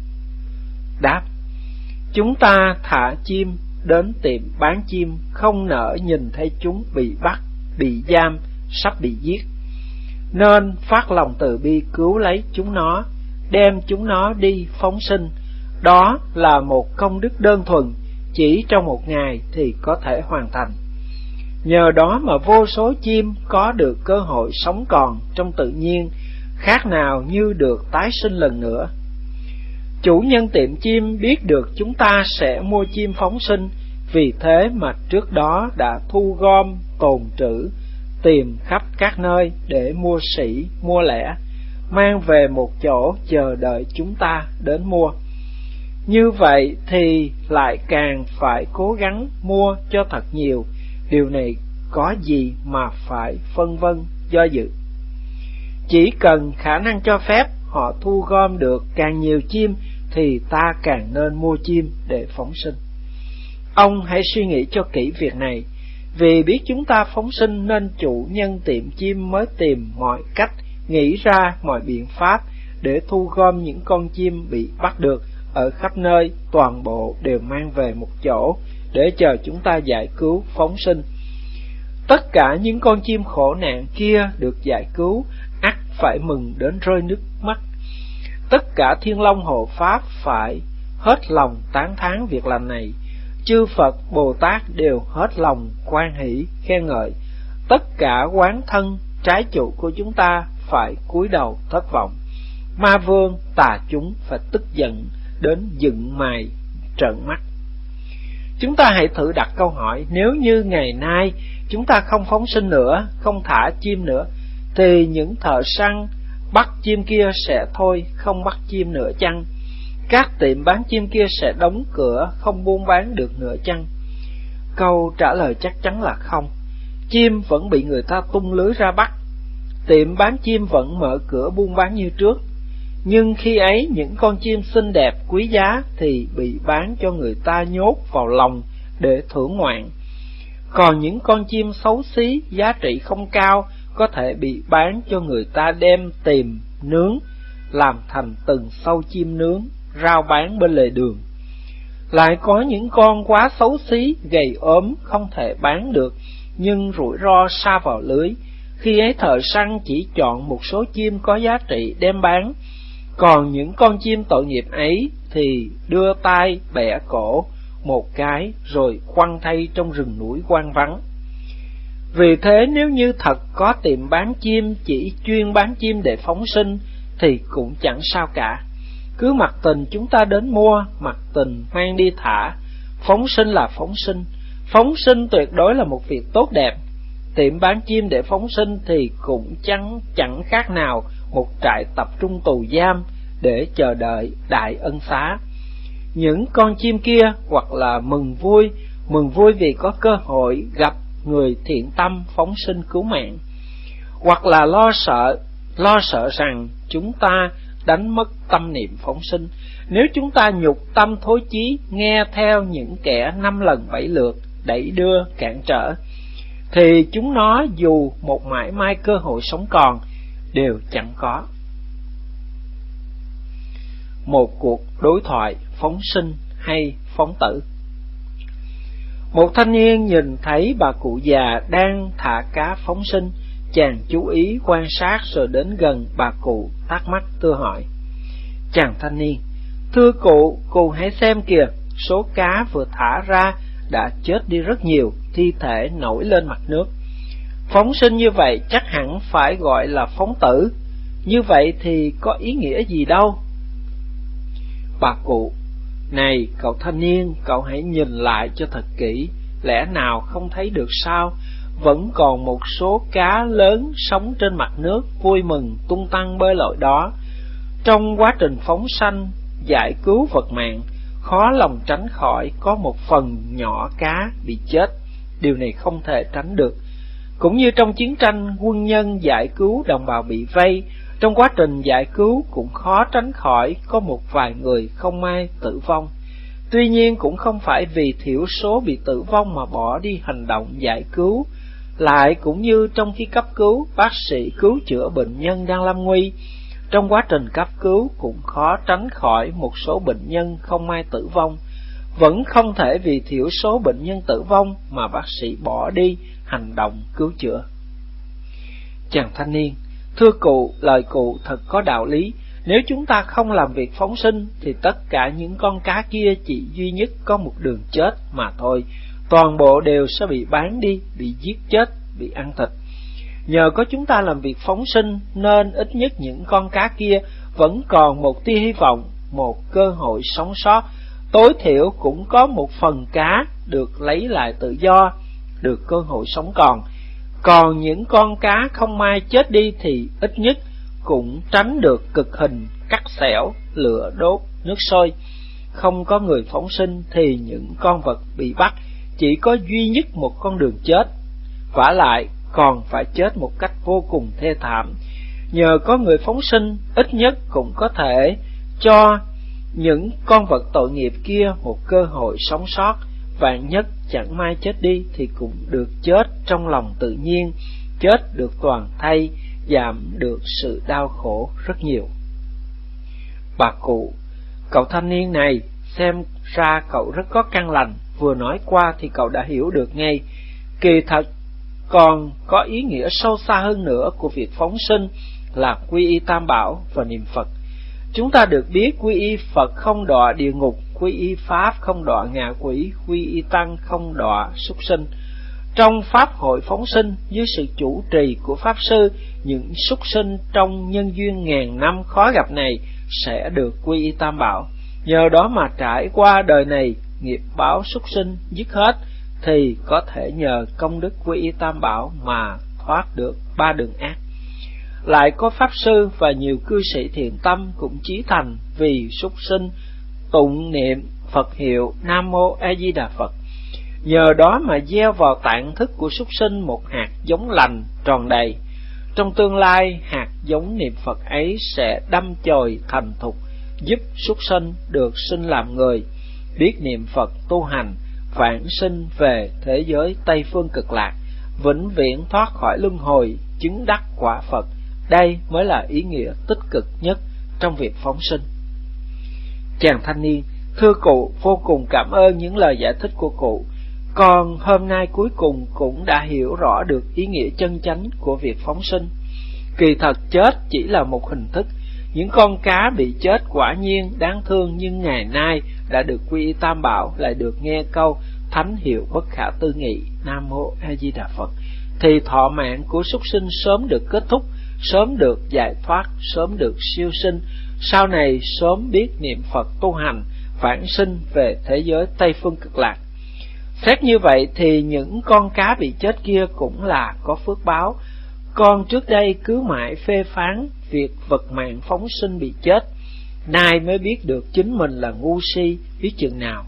A: Đáp: chúng ta thả chim đến tiệm bán chim không nỡ nhìn thấy chúng bị bắt, bị giam, sắp bị giết, nên phát lòng từ bi cứu lấy chúng nó, đem chúng nó đi phóng sinh. Đó là một công đức đơn thuần, chỉ trong một ngày thì có thể hoàn thành. Nhờ đó mà vô số chim có được cơ hội sống còn trong tự nhiên, khác nào như được tái sinh lần nữa. Chủ nhân tiệm chim biết được chúng ta sẽ mua chim phóng sinh, vì thế mà trước đó đã thu gom, tồn trữ, tìm khắp các nơi để mua sỉ, mua lẻ, mang về một chỗ chờ đợi chúng ta đến mua. Như vậy thì lại càng phải cố gắng mua cho thật nhiều. Điều này có gì mà phải phân vân do dự. Chỉ cần khả năng cho phép họ thu gom được càng nhiều chim thì ta càng nên mua chim để phóng sinh. Ông hãy suy nghĩ cho kỹ việc này. Vì biết chúng ta phóng sinh nên chủ nhân tiệm chim mới tìm mọi cách, nghĩ ra mọi biện pháp để thu gom những con chim bị bắt được ở khắp nơi, toàn bộ đều mang về một chỗ để chờ chúng ta giải cứu phóng sinh. Tất cả những con chim khổ nạn kia được giải cứu, ắt phải mừng đến rơi nước mắt. Tất cả thiên long hộ pháp phải hết lòng tán thán việc làm này. Chư Phật Bồ Tát đều hết lòng hoan hỷ khen ngợi. Tất cả quán thân trái chủ của chúng ta phải cúi đầu thất vọng. Ma vương tà chúng phải tức giận đến dựng mày trợn mắt. Chúng ta hãy thử đặt câu hỏi: nếu như ngày nay chúng ta không phóng sinh nữa, không thả chim nữa, thì những thợ săn bắt chim kia sẽ thôi không bắt chim nữa chăng? Các tiệm bán chim kia sẽ đóng cửa không buôn bán được nữa chăng? Câu trả lời chắc chắn là không. Chim vẫn bị người ta tung lưới ra bắt, tiệm bán chim vẫn mở cửa buôn bán như trước. Nhưng khi ấy những con chim xinh đẹp quý giá thì bị bán cho người ta nhốt vào lồng để thưởng ngoạn. Còn những con chim xấu xí, giá trị không cao, có thể bị bán cho người ta đem tìm, nướng, làm thành từng sâu chim nướng, rao bán bên lề đường. Lại có những con quá xấu xí, gầy ốm, không thể bán được, nhưng rủi ro sa vào lưới. Khi ấy thợ săn chỉ chọn một số chim có giá trị đem bán. Còn những con chim tội nghiệp ấy thì đưa tay bẻ cổ một cái rồi quăng thay trong rừng núi hoang vắng. Vì thế nếu như thật có tiệm bán chim chỉ chuyên bán chim để phóng sinh thì cũng chẳng sao cả. Cứ mặc tình chúng ta đến mua, mặc tình mang đi thả. Phóng sinh là phóng sinh, phóng sinh tuyệt đối là một việc tốt đẹp. Tiệm bán chim để phóng sinh thì cũng chẳng, chẳng khác nào một trại tập trung tù giam để chờ đợi đại ân xá. Những con chim kia hoặc là mừng vui, mừng vui vì có cơ hội gặp người thiện tâm phóng sinh cứu mạng, hoặc là lo sợ, lo sợ rằng chúng ta đánh mất tâm niệm phóng sinh. Nếu chúng ta nhục tâm thối chí, nghe theo những kẻ năm lần bảy lượt đẩy đưa cản trở, thì chúng nó dù một mãi may cơ hội sống còn đều chẳng có. Một cuộc đối thoại phóng sinh hay phóng tử. Một thanh niên nhìn thấy bà cụ già đang thả cá phóng sinh, chàng chú ý quan sát rồi đến gần bà cụ thắc mắc thưa hỏi: chàng thanh niên, Thưa cụ, cụ hãy xem kìa, số cá vừa thả ra đã chết đi rất nhiều, thi thể nổi lên mặt nước. Phóng sinh như vậy chắc hẳn phải gọi là phóng tử. Như vậy thì có ý nghĩa gì đâu? Bà cụ: Này cậu thanh niên, cậu hãy nhìn lại cho thật kỹ, lẽ nào không thấy được sao? Vẫn còn một số cá lớn sống trên mặt nước vui mừng tung tăng bơi lội đó. Trong quá trình phóng sanh, giải cứu vật mạng, khó lòng tránh khỏi có một phần nhỏ cá bị chết. Điều này không thể tránh được. Cũng như trong chiến tranh, quân nhân giải cứu đồng bào bị vây, trong quá trình giải cứu cũng khó tránh khỏi có một vài người không may tử vong. Tuy nhiên cũng không phải vì thiểu số bị tử vong mà bỏ đi hành động giải cứu. Lại cũng như trong khi cấp cứu, bác sĩ cứu chữa bệnh nhân đang lâm nguy, trong quá trình cấp cứu cũng khó tránh khỏi một số bệnh nhân không may tử vong. Vẫn không thể vì thiểu số bệnh nhân tử vong mà bác sĩ bỏ đi hành động cứu chữa. Chàng thanh niên: Thưa cụ, lời cụ thật có đạo lý. Nếu chúng ta không làm việc phóng sinh thì tất cả những con cá kia chỉ duy nhất có một đường chết mà thôi. Toàn bộ đều sẽ bị bán đi, bị giết chết, bị ăn thịt. Nhờ có chúng ta làm việc phóng sinh nên ít nhất những con cá kia vẫn còn một tia hy vọng, một cơ hội sống sót. Tối thiểu cũng có một phần cá được lấy lại tự do, được cơ hội sống còn. Còn những con cá không may chết đi thì ít nhất cũng tránh được cực hình, cắt xẻo, lửa đốt, nước sôi. Không có người phóng sinh thì những con vật bị bắt chỉ có duy nhất một con đường chết, vả lại còn phải chết một cách vô cùng thê thảm. Nhờ có người phóng sinh, ít nhất cũng có thể cho những con vật tội nghiệp kia một cơ hội sống sót. Vạn nhất chẳng may chết đi thì cũng được chết trong lòng tự nhiên, chết được toàn thây, giảm được sự đau khổ rất nhiều. Bà cụ: Cậu thanh niên này, xem ra cậu rất có căn lành, vừa nói qua thì cậu đã hiểu được ngay. Kỳ thật còn có ý nghĩa sâu xa hơn nữa của việc phóng sinh là quy y Tam Bảo và niệm Phật. Chúng ta được biết quy y Phật không đọa địa ngục, quy y Pháp không đọa ngạ quỷ, quy y Tăng không đọa súc sinh. Trong Pháp hội phóng sinh, dưới sự chủ trì của Pháp Sư, những súc sinh trong nhân duyên ngàn năm khó gặp này sẽ được quy y Tam Bảo. Nhờ đó mà trải qua đời này, nghiệp báo súc sinh dứt hết, thì có thể nhờ công đức quy y Tam Bảo mà thoát được ba đường ác. Lại có Pháp Sư và nhiều cư sĩ thiện tâm cũng chí thành vì súc sinh tụng niệm Phật hiệu Nam Mô A Di Đà Phật. Nhờ đó mà gieo vào tạng thức của súc sinh một hạt giống lành tròn đầy. Trong tương lai, hạt giống niệm Phật ấy sẽ đâm chồi thành thục, giúp súc sinh được sinh làm người, biết niệm Phật tu hành, vãng sinh về thế giới Tây Phương Cực Lạc, vĩnh viễn thoát khỏi luân hồi, chứng đắc quả Phật. Đây mới là ý nghĩa tích cực nhất trong việc phóng sinh. Chàng thanh niên: Thưa cụ, vô cùng cảm ơn những lời giải thích của cụ. Con hôm nay cuối cùng cũng đã hiểu rõ được ý nghĩa chân chánh của việc phóng sinh. Kỳ thật chết chỉ là một hình thức. Những con cá bị chết quả nhiên đáng thương, nhưng ngày nay đã được quy y Tam Bảo, lại được nghe câu thánh hiệu bất khả tư nghị Nam Mô A Di Đà Phật, thì thọ mạng của súc sinh sớm được kết thúc, sớm được giải thoát, sớm được siêu sinh, sau này sớm biết niệm Phật tu hành, vãng sinh về thế giới Tây Phương Cực Lạc. Xét như vậy thì những con cá bị chết kia cũng là có phước báo. Con trước đây cứ mãi phê phán việc vật mạng phóng sinh bị chết, nay mới biết được chính mình là ngu si biết chừng nào.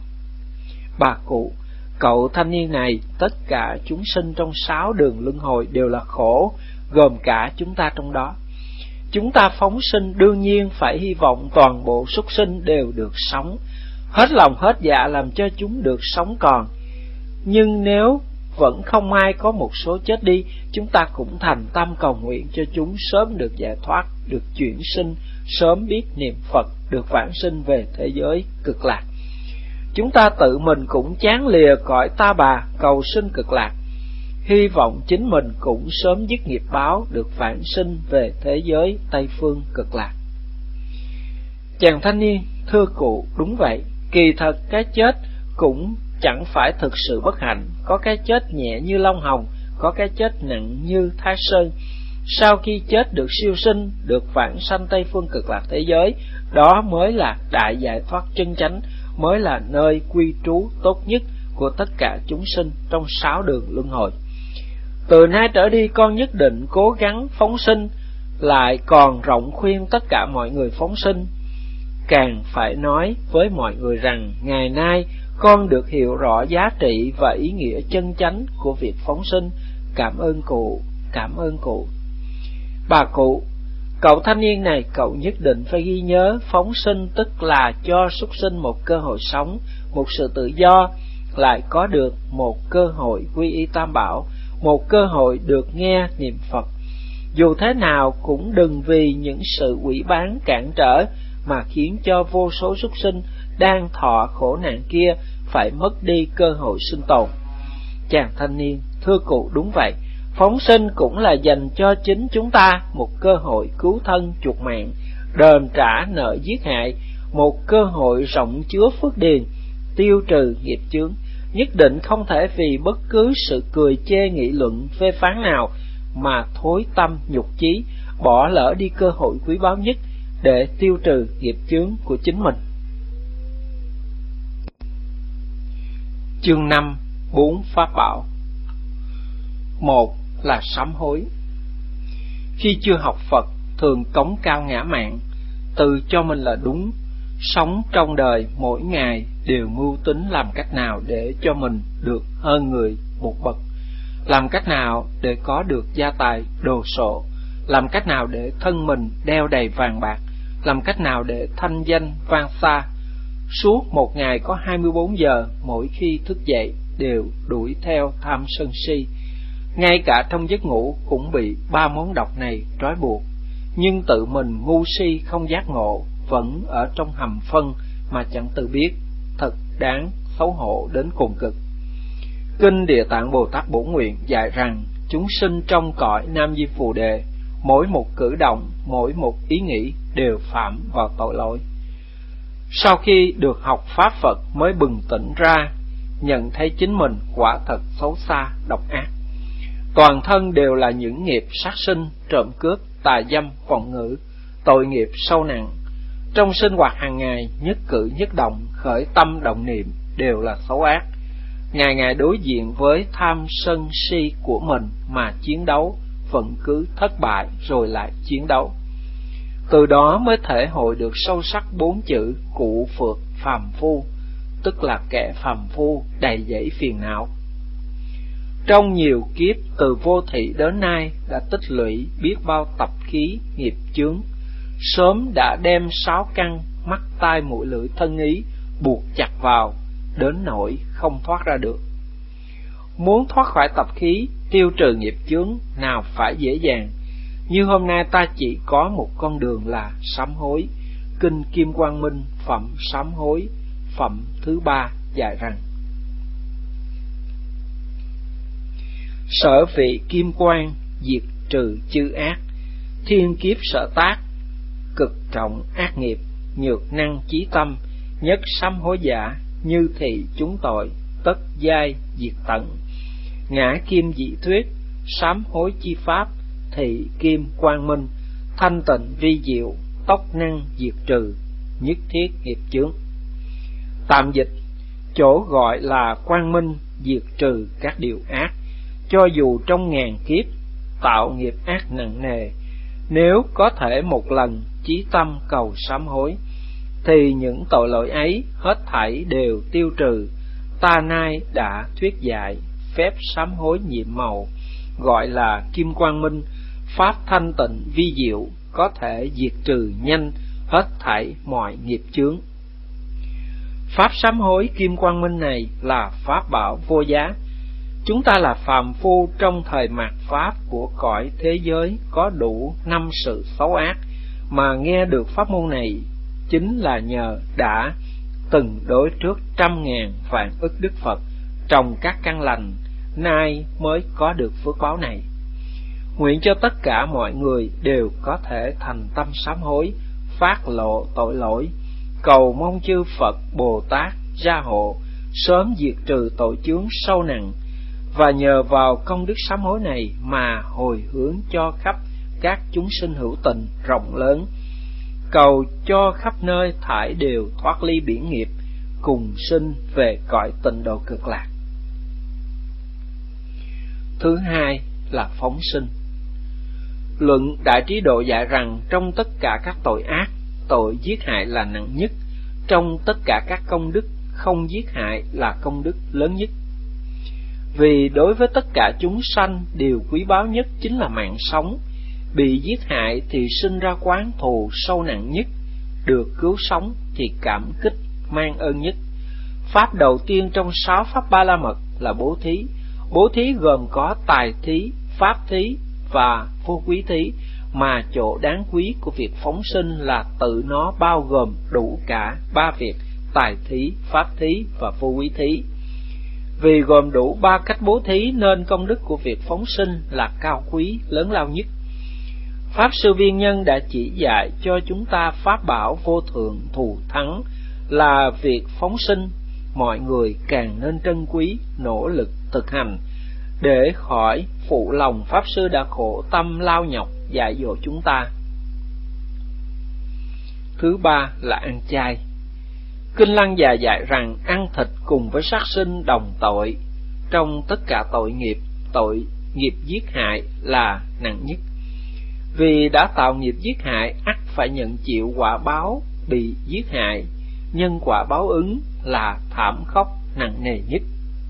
A: Bà cụ: Cậu thanh niên này, tất cả chúng sinh trong sáu đường luân hồi đều là khổ, gồm cả chúng ta trong đó. Chúng ta phóng sinh đương nhiên phải hy vọng toàn bộ súc sinh đều được sống, hết lòng hết dạ làm cho chúng được sống còn. Nhưng nếu vẫn không ai có một số chết đi, chúng ta cũng thành tâm cầu nguyện cho chúng sớm được giải thoát, được chuyển sinh, sớm biết niệm Phật, được vãng sinh về thế giới Cực Lạc. Chúng ta tự mình cũng chán lìa cõi ta bà, cầu sinh Cực Lạc, hy vọng chính mình cũng sớm dứt nghiệp báo, được vãng sinh về thế giới Tây Phương Cực Lạc. Chàng thanh niên: Thưa cụ, đúng vậy, kỳ thật cái chết cũng chẳng phải thực sự bất hạnh, có cái chết nhẹ như lông hồng, có cái chết nặng như Thái Sơn. Sau khi chết được siêu sinh, được vãng sanh Tây phương cực lạc thế giới, đó mới là đại giải thoát chân chánh, mới là nơi quy trú tốt nhất của tất cả chúng sinh trong sáu đường luân hồi. Từ nay trở đi con nhất định cố gắng phóng sinh, lại còn rộng khuyên tất cả mọi người phóng sinh. Càng phải nói với mọi người rằng ngày nay con được hiểu rõ giá trị và ý nghĩa chân chánh của việc phóng sinh. Cảm ơn cụ, cảm ơn cụ. Bà cụ, cậu thanh niên này, cậu nhất định phải ghi nhớ, phóng sinh tức là cho súc sinh một cơ hội sống, một sự tự do, lại có được một cơ hội quy y Tam Bảo, một cơ hội được nghe niệm Phật. Dù thế nào cũng đừng vì những sự quỷ bán cản trở mà khiến cho vô số súc sinh đang thọ khổ nạn kia phải mất đi cơ hội sinh tồn. Chàng thanh niên: Thưa cụ, đúng vậy, phóng sinh cũng là dành cho chính chúng ta một cơ hội cứu thân chuộc mạng, đền trả nợ giết hại, một cơ hội rộng chứa phước điền, tiêu trừ nghiệp chướng. Nhất định không thể vì bất cứ sự cười chê nghị luận phê phán nào mà thối tâm nhục chí, bỏ lỡ đi cơ hội quý báu nhất để tiêu trừ nghiệp chướng của chính mình. Chương năm. Bốn pháp bảo. Một là sám hối. Khi chưa học Phật, thường cống cao ngã mạn, tự cho mình là đúng, sống trong đời mỗi ngày đều mưu tính làm cách nào để cho mình được hơn người một bậc, làm cách nào để có được gia tài đồ sộ, làm cách nào để thân mình đeo đầy vàng bạc, làm cách nào để thanh danh vang xa. Suốt một ngày có hai mươi bốn giờ, mỗi khi thức dậy đều đuổi theo tham sân si, ngay cả trong giấc ngủ cũng bị ba món độc này trói buộc, nhưng tự mình ngu si không giác ngộ, vẫn ở trong hầm phân mà chẳng tự biết, thật đáng xấu hổ đến cùng cực. Kinh Địa Tạng Bồ Tát Bổn Nguyện dạy rằng chúng sinh trong cõi Nam Di Phù Đề, mỗi một cử động, mỗi một ý nghĩ đều phạm vào tội lỗi. Sau khi được học Pháp Phật mới bừng tỉnh ra, nhận thấy chính mình quả thật xấu xa, độc ác. Toàn thân đều là những nghiệp sát sinh, trộm cướp, tà dâm, vọng ngữ, tội nghiệp sâu nặng. Trong sinh hoạt hàng ngày, nhất cử nhất động, khởi tâm động niệm đều là xấu ác. Ngày ngày đối diện với tham sân si của mình mà chiến đấu, vẫn cứ thất bại rồi lại chiến đấu. Từ đó mới thể hội được sâu sắc bốn chữ cụ phược phàm phu, tức là kẻ phàm phu đầy dẫy phiền não. Trong nhiều kiếp từ vô thị đến nay đã tích lũy biết bao tập khí nghiệp chướng, sớm đã đem sáu căn mắt tai mũi lưỡi thân ý buộc chặt vào, đến nỗi không thoát ra được. Muốn thoát khỏi tập khí, tiêu trừ nghiệp chướng nào phải dễ dàng. Như hôm nay ta chỉ có một con đường là sám hối. Kinh Kim Quang Minh phẩm sám hối phẩm thứ ba dạy rằng: sở vị kim quang diệt trừ chư ác, thiên kiếp sở tác cực trọng ác nghiệp, nhược năng chí tâm, nhất sám hối giả, như thị chúng tội, tất giai diệt tận. Ngã kim dị thuyết, sám hối chi pháp, thị kim quang minh, thanh tịnh vi diệu, tốc năng diệt trừ, nhất thiết nghiệp chướng. Tạm dịch, chỗ gọi là quang minh diệt trừ các điều ác, cho dù trong ngàn kiếp tạo nghiệp ác nặng nề, nếu có thể một lần chí tâm cầu sám hối, thì những tội lỗi ấy hết thảy đều tiêu trừ. Ta nay đã thuyết dạy phép sám hối nhiệm màu, gọi là kim quang minh, pháp thanh tịnh vi diệu, có thể diệt trừ nhanh hết thảy mọi nghiệp chướng. Pháp sám hối kim quang minh này là pháp bảo vô giá. Chúng ta là phàm phu trong thời mạt pháp của cõi thế giới có đủ năm sự xấu ác, mà nghe được pháp môn này chính là nhờ đã từng đối trước trăm ngàn vạn ức đức Phật trồng các căn lành, nay mới có được phước báo này. Nguyện cho tất cả mọi người đều có thể thành tâm sám hối, phát lộ tội lỗi, cầu mong chư Phật Bồ Tát gia hộ, sớm diệt trừ tội chướng sâu nặng, và nhờ vào công đức sám hối này mà hồi hướng cho khắp các chúng sinh hữu tình rộng lớn, cầu cho khắp nơi thải đều thoát ly biển nghiệp, cùng sinh về cõi tịnh độ cực lạc. Thứ hai là phóng sinh. Luận Đại Trí Độ dạy rằng trong tất cả các tội ác, tội giết hại là nặng nhất, trong tất cả các công đức, không giết hại là công đức lớn nhất. Vì đối với tất cả chúng sanh, điều quý báu nhất chính là mạng sống. Bị giết hại thì sinh ra oán thù sâu nặng nhất, được cứu sống thì cảm kích mang ơn nhất. Pháp đầu tiên trong sáu pháp Ba La Mật là bố thí. Bố thí gồm có tài thí, pháp thí và vô quý thí, mà chỗ đáng quý của việc phóng sinh là tự nó bao gồm đủ cả ba việc tài thí, pháp thí và vô quý thí. Vì gồm đủ ba cách bố thí nên công đức của việc phóng sinh là cao quý, lớn lao nhất. Pháp Sư Viên Nhân đã chỉ dạy cho chúng ta pháp bảo vô thượng thù thắng là việc phóng sinh. Mọi người càng nên trân quý, nỗ lực thực hành để khỏi phụ lòng Pháp Sư đã khổ tâm lao nhọc dạy dỗ chúng ta. Thứ ba là ăn chay. Kinh Lăng Già dạy rằng ăn thịt cùng với sát sinh đồng tội. Trong tất cả tội nghiệp, tội nghiệp giết hại là nặng nhất. Vì đã tạo nghiệp giết hại, ắt phải nhận chịu quả báo bị giết hại. Nhân quả báo ứng là thảm khốc nặng nề nhất.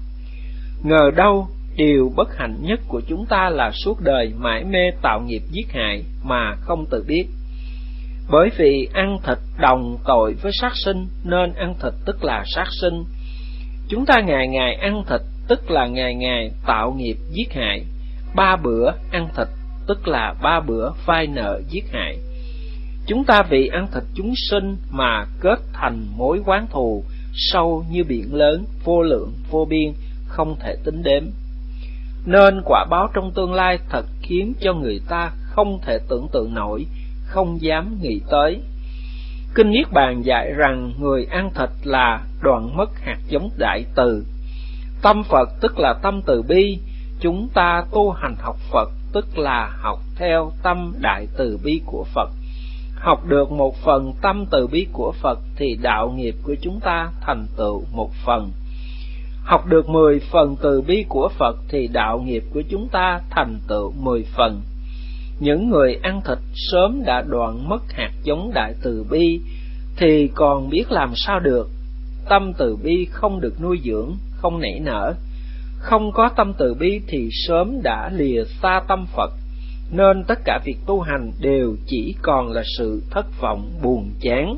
A: Ngờ đâu điều bất hạnh nhất của chúng ta là suốt đời mãi mê tạo nghiệp giết hại mà không tự biết. Bởi vì ăn thịt đồng tội với sát sinh nên ăn thịt tức là sát sinh. Chúng ta ngày ngày ăn thịt tức là ngày ngày tạo nghiệp giết hại. Ba bữa ăn thịt tức là ba bữa vay nợ giết hại. Chúng ta vì ăn thịt chúng sinh mà kết thành mối oán thù sâu như biển lớn, vô lượng vô biên, không thể tính đếm. Nên quả báo trong tương lai thật khiến cho người ta không thể tưởng tượng nổi, không dám nghĩ tới. Kinh Niết Bàn dạy rằng người ăn thịt là đoạn mất hạt giống đại từ. Tâm Phật tức là tâm từ bi. Chúng ta tu hành học Phật tức là học theo tâm đại từ bi của Phật. Học được một phần tâm từ bi của Phật thì đạo nghiệp của chúng ta thành tựu một phần. Học được mười phần từ bi của Phật thì đạo nghiệp của chúng ta thành tựu mười phần. Những người ăn thịt sớm đã đoạn mất hạt giống đại từ bi thì còn biết làm sao được. Tâm từ bi không được nuôi dưỡng, không nảy nở. Không có tâm từ bi thì sớm đã lìa xa tâm Phật, nên tất cả việc tu hành đều chỉ còn là sự thất vọng buồn chán.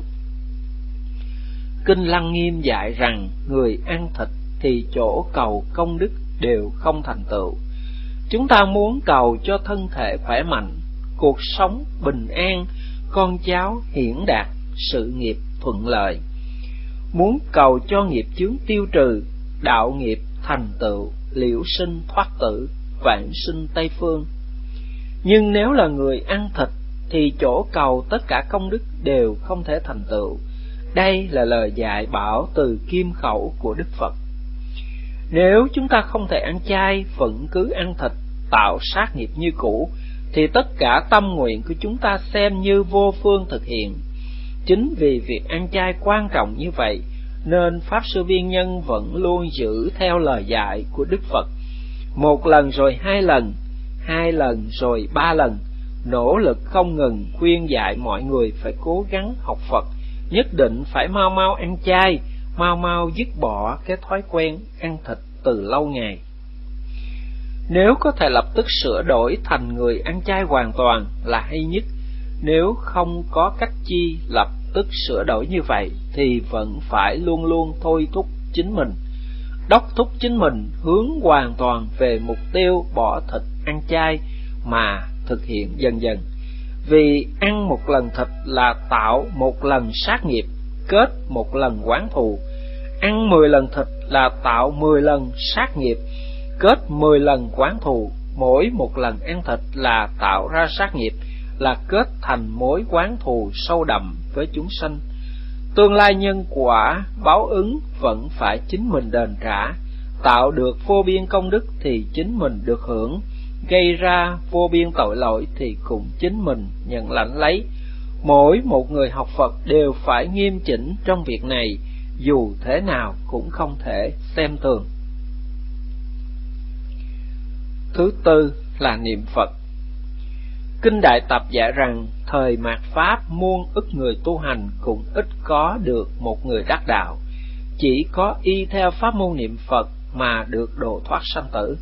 A: Kinh Lăng Nghiêm dạy rằng người ăn thịt thì chỗ cầu công đức đều không thành tựu. Chúng ta muốn cầu cho thân thể khỏe mạnh, cuộc sống bình an, con cháu hiển đạt, sự nghiệp thuận lợi. Muốn cầu cho nghiệp chướng tiêu trừ, đạo nghiệp thành tựu, liễu sinh thoát tử, vạn sinh Tây Phương. Nhưng nếu là người ăn thịt thì chỗ cầu tất cả công đức đều không thể thành tựu. Đây là lời dạy bảo từ kim khẩu của Đức Phật. Nếu chúng ta không thể ăn chay, vẫn cứ ăn thịt, tạo sát nghiệp như cũ, thì tất cả tâm nguyện của chúng ta xem như vô phương thực hiện. Chính vì việc ăn chay quan trọng như vậy, nên Pháp Sư Viên Nhân vẫn luôn giữ theo lời dạy của Đức Phật. Một lần rồi hai lần, hai lần rồi ba lần, nỗ lực không ngừng khuyên dạy mọi người phải cố gắng học Phật, nhất định phải mau mau ăn chay, mau mau dứt bỏ cái thói quen ăn thịt từ lâu ngày. Nếu có thể lập tức sửa đổi thành người ăn chay hoàn toàn là hay nhất. Nếu không có cách chi lập tức sửa đổi như vậy thì vẫn phải luôn luôn thôi thúc chính mình, đốc thúc chính mình hướng hoàn toàn về mục tiêu bỏ thịt ăn chay mà thực hiện dần dần. Vì ăn một lần thịt là tạo một lần sát nghiệp, kết một lần oán thù. Ăn mười lần thịt là tạo mười lần sát nghiệp, kết mười lần oán thù. Mỗi một lần ăn thịt là tạo ra sát nghiệp, là kết thành mối oán thù sâu đậm với chúng sanh. Tương lai nhân quả báo ứng vẫn phải chính mình đền trả. Tạo được vô biên công đức thì chính mình được hưởng, gây ra vô biên tội lỗi thì cũng chính mình nhận lãnh lấy. Mỗi một người học Phật đều phải nghiêm chỉnh trong việc này, dù thế nào cũng không thể xem thường. Thứ tư là niệm Phật. Kinh Đại Tập dạy rằng thời mạt Pháp muôn ức người tu hành cũng ít có được một người đắc đạo, chỉ có y theo pháp môn niệm Phật mà được độ thoát sanh tử.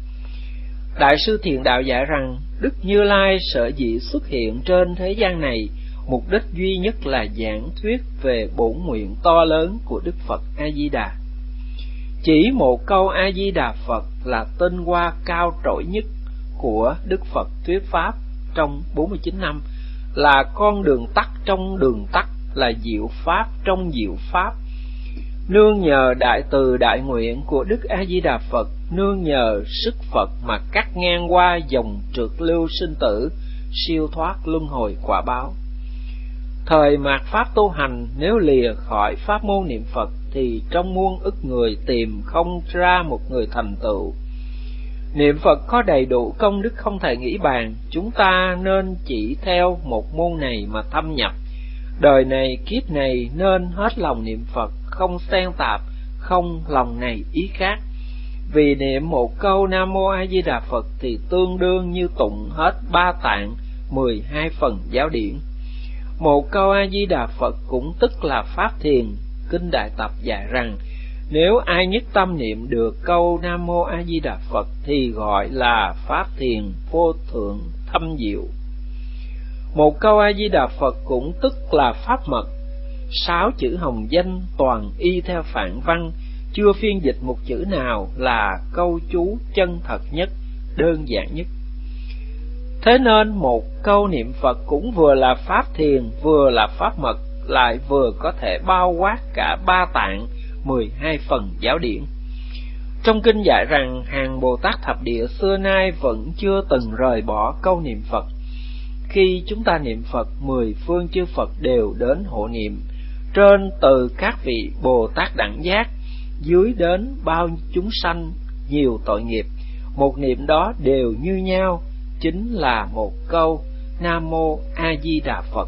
A: Đại sư Thiện Đạo dạy rằng Đức Như Lai sở dĩ xuất hiện trên thế gian này, mục đích duy nhất là giảng thuyết về bổn nguyện to lớn của Đức Phật A Di Đà. Chỉ một câu A Di Đà Phật là tinh hoa cao trội nhất của Đức Phật thuyết pháp trong bốn mươi chín năm, là con đường tắt trong đường tắt, là diệu pháp trong diệu pháp. Nương nhờ đại từ đại nguyện của Đức A Di Đà Phật, nương nhờ sức Phật mà cắt ngang qua dòng trượt lưu sinh tử, siêu thoát luân hồi quả báo. Thời mạt Pháp tu hành nếu lìa khỏi pháp môn niệm Phật thì trong muôn ức người tìm không ra một người thành tựu. Niệm Phật có đầy đủ công đức không thể nghĩ bàn, chúng ta nên chỉ theo một môn này mà thâm nhập. Đời này kiếp này nên hết lòng niệm Phật, không xen tạp, không lòng này ý khác. Vì niệm một câu Nam Mô A Di Đà Phật thì tương đương như tụng hết ba tạng, mười hai phần giáo điển. Một câu A Di Đà Phật cũng tức là pháp thiền. Kinh Đại Tập dạy rằng nếu ai nhất tâm niệm được câu Nam Mô A Di Đà Phật thì gọi là pháp thiền vô thượng thâm diệu. Một câu A Di Đà Phật cũng tức là pháp mật. Sáu chữ hồng danh toàn y theo phạn văn, chưa phiên dịch một chữ nào, là câu chú chân thật nhất, đơn giản nhất. Thế nên một câu niệm Phật cũng vừa là pháp thiền, vừa là pháp mật, lại vừa có thể bao quát cả ba tạng, mười hai phần giáo điển. Trong kinh dạy rằng hàng Bồ Tát thập địa xưa nay vẫn chưa từng rời bỏ câu niệm Phật. Khi chúng ta niệm Phật, mười phương chư Phật đều đến hộ niệm. Trên từ các vị Bồ Tát đẳng giác, dưới đến bao chúng sanh nhiều tội nghiệp, một niệm đó đều như nhau, chính là một câu Nam Mô A Di Đà Phật.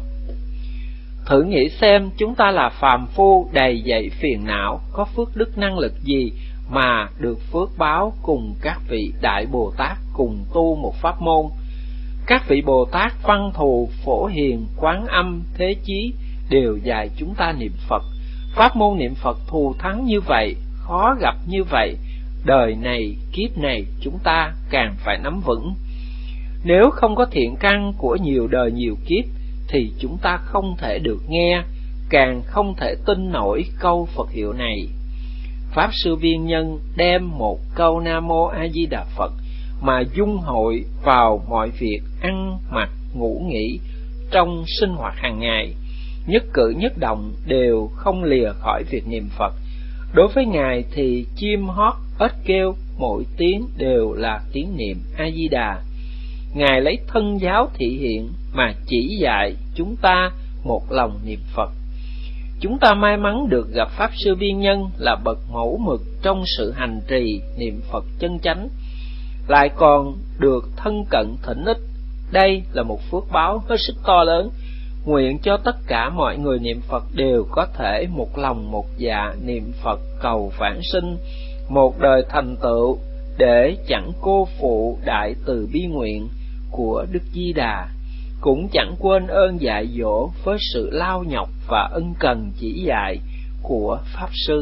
A: Thử nghĩ xem, chúng ta là phàm phu đầy dẫy phiền não, có phước đức năng lực gì mà được phước báo cùng các vị Đại Bồ Tát cùng tu một pháp môn. Các vị Bồ Tát Văn Thù, Phổ Hiền, Quán Âm, Thế Chí đều dạy chúng ta niệm Phật. Pháp môn niệm Phật thù thắng như vậy, khó gặp như vậy, đời này, kiếp này chúng ta càng phải nắm vững. Nếu không có thiện căn của nhiều đời nhiều kiếp thì chúng ta không thể được nghe, càng không thể tin nổi câu Phật hiệu này. Pháp Sư Viên Nhân đem một câu Nam Mô A Di Đà Phật mà dung hội vào mọi việc ăn, mặc, ngủ nghỉ trong sinh hoạt hàng ngày, nhất cử nhất động đều không lìa khỏi việc niệm Phật. Đối với Ngài thì chim hót, ếch kêu, mỗi tiếng đều là tiếng niệm A Di Đà. Ngài lấy thân giáo thị hiện mà chỉ dạy chúng ta một lòng niệm Phật. Chúng ta may mắn được gặp Pháp Sư Viên Nhân là bậc mẫu mực trong sự hành trì niệm Phật chân chánh, lại còn được thân cận thỉnh ích. Đây là một phước báo hết sức to lớn. Nguyện cho tất cả mọi người niệm Phật đều có thể một lòng một dạ niệm Phật cầu vãng sinh, một đời thành tựu, để chẳng cô phụ đại từ bi nguyện của Đức Di Đà, cũng chẳng quên ơn dạy dỗ với sự lao nhọc và ân cần chỉ dạy của Pháp Sư.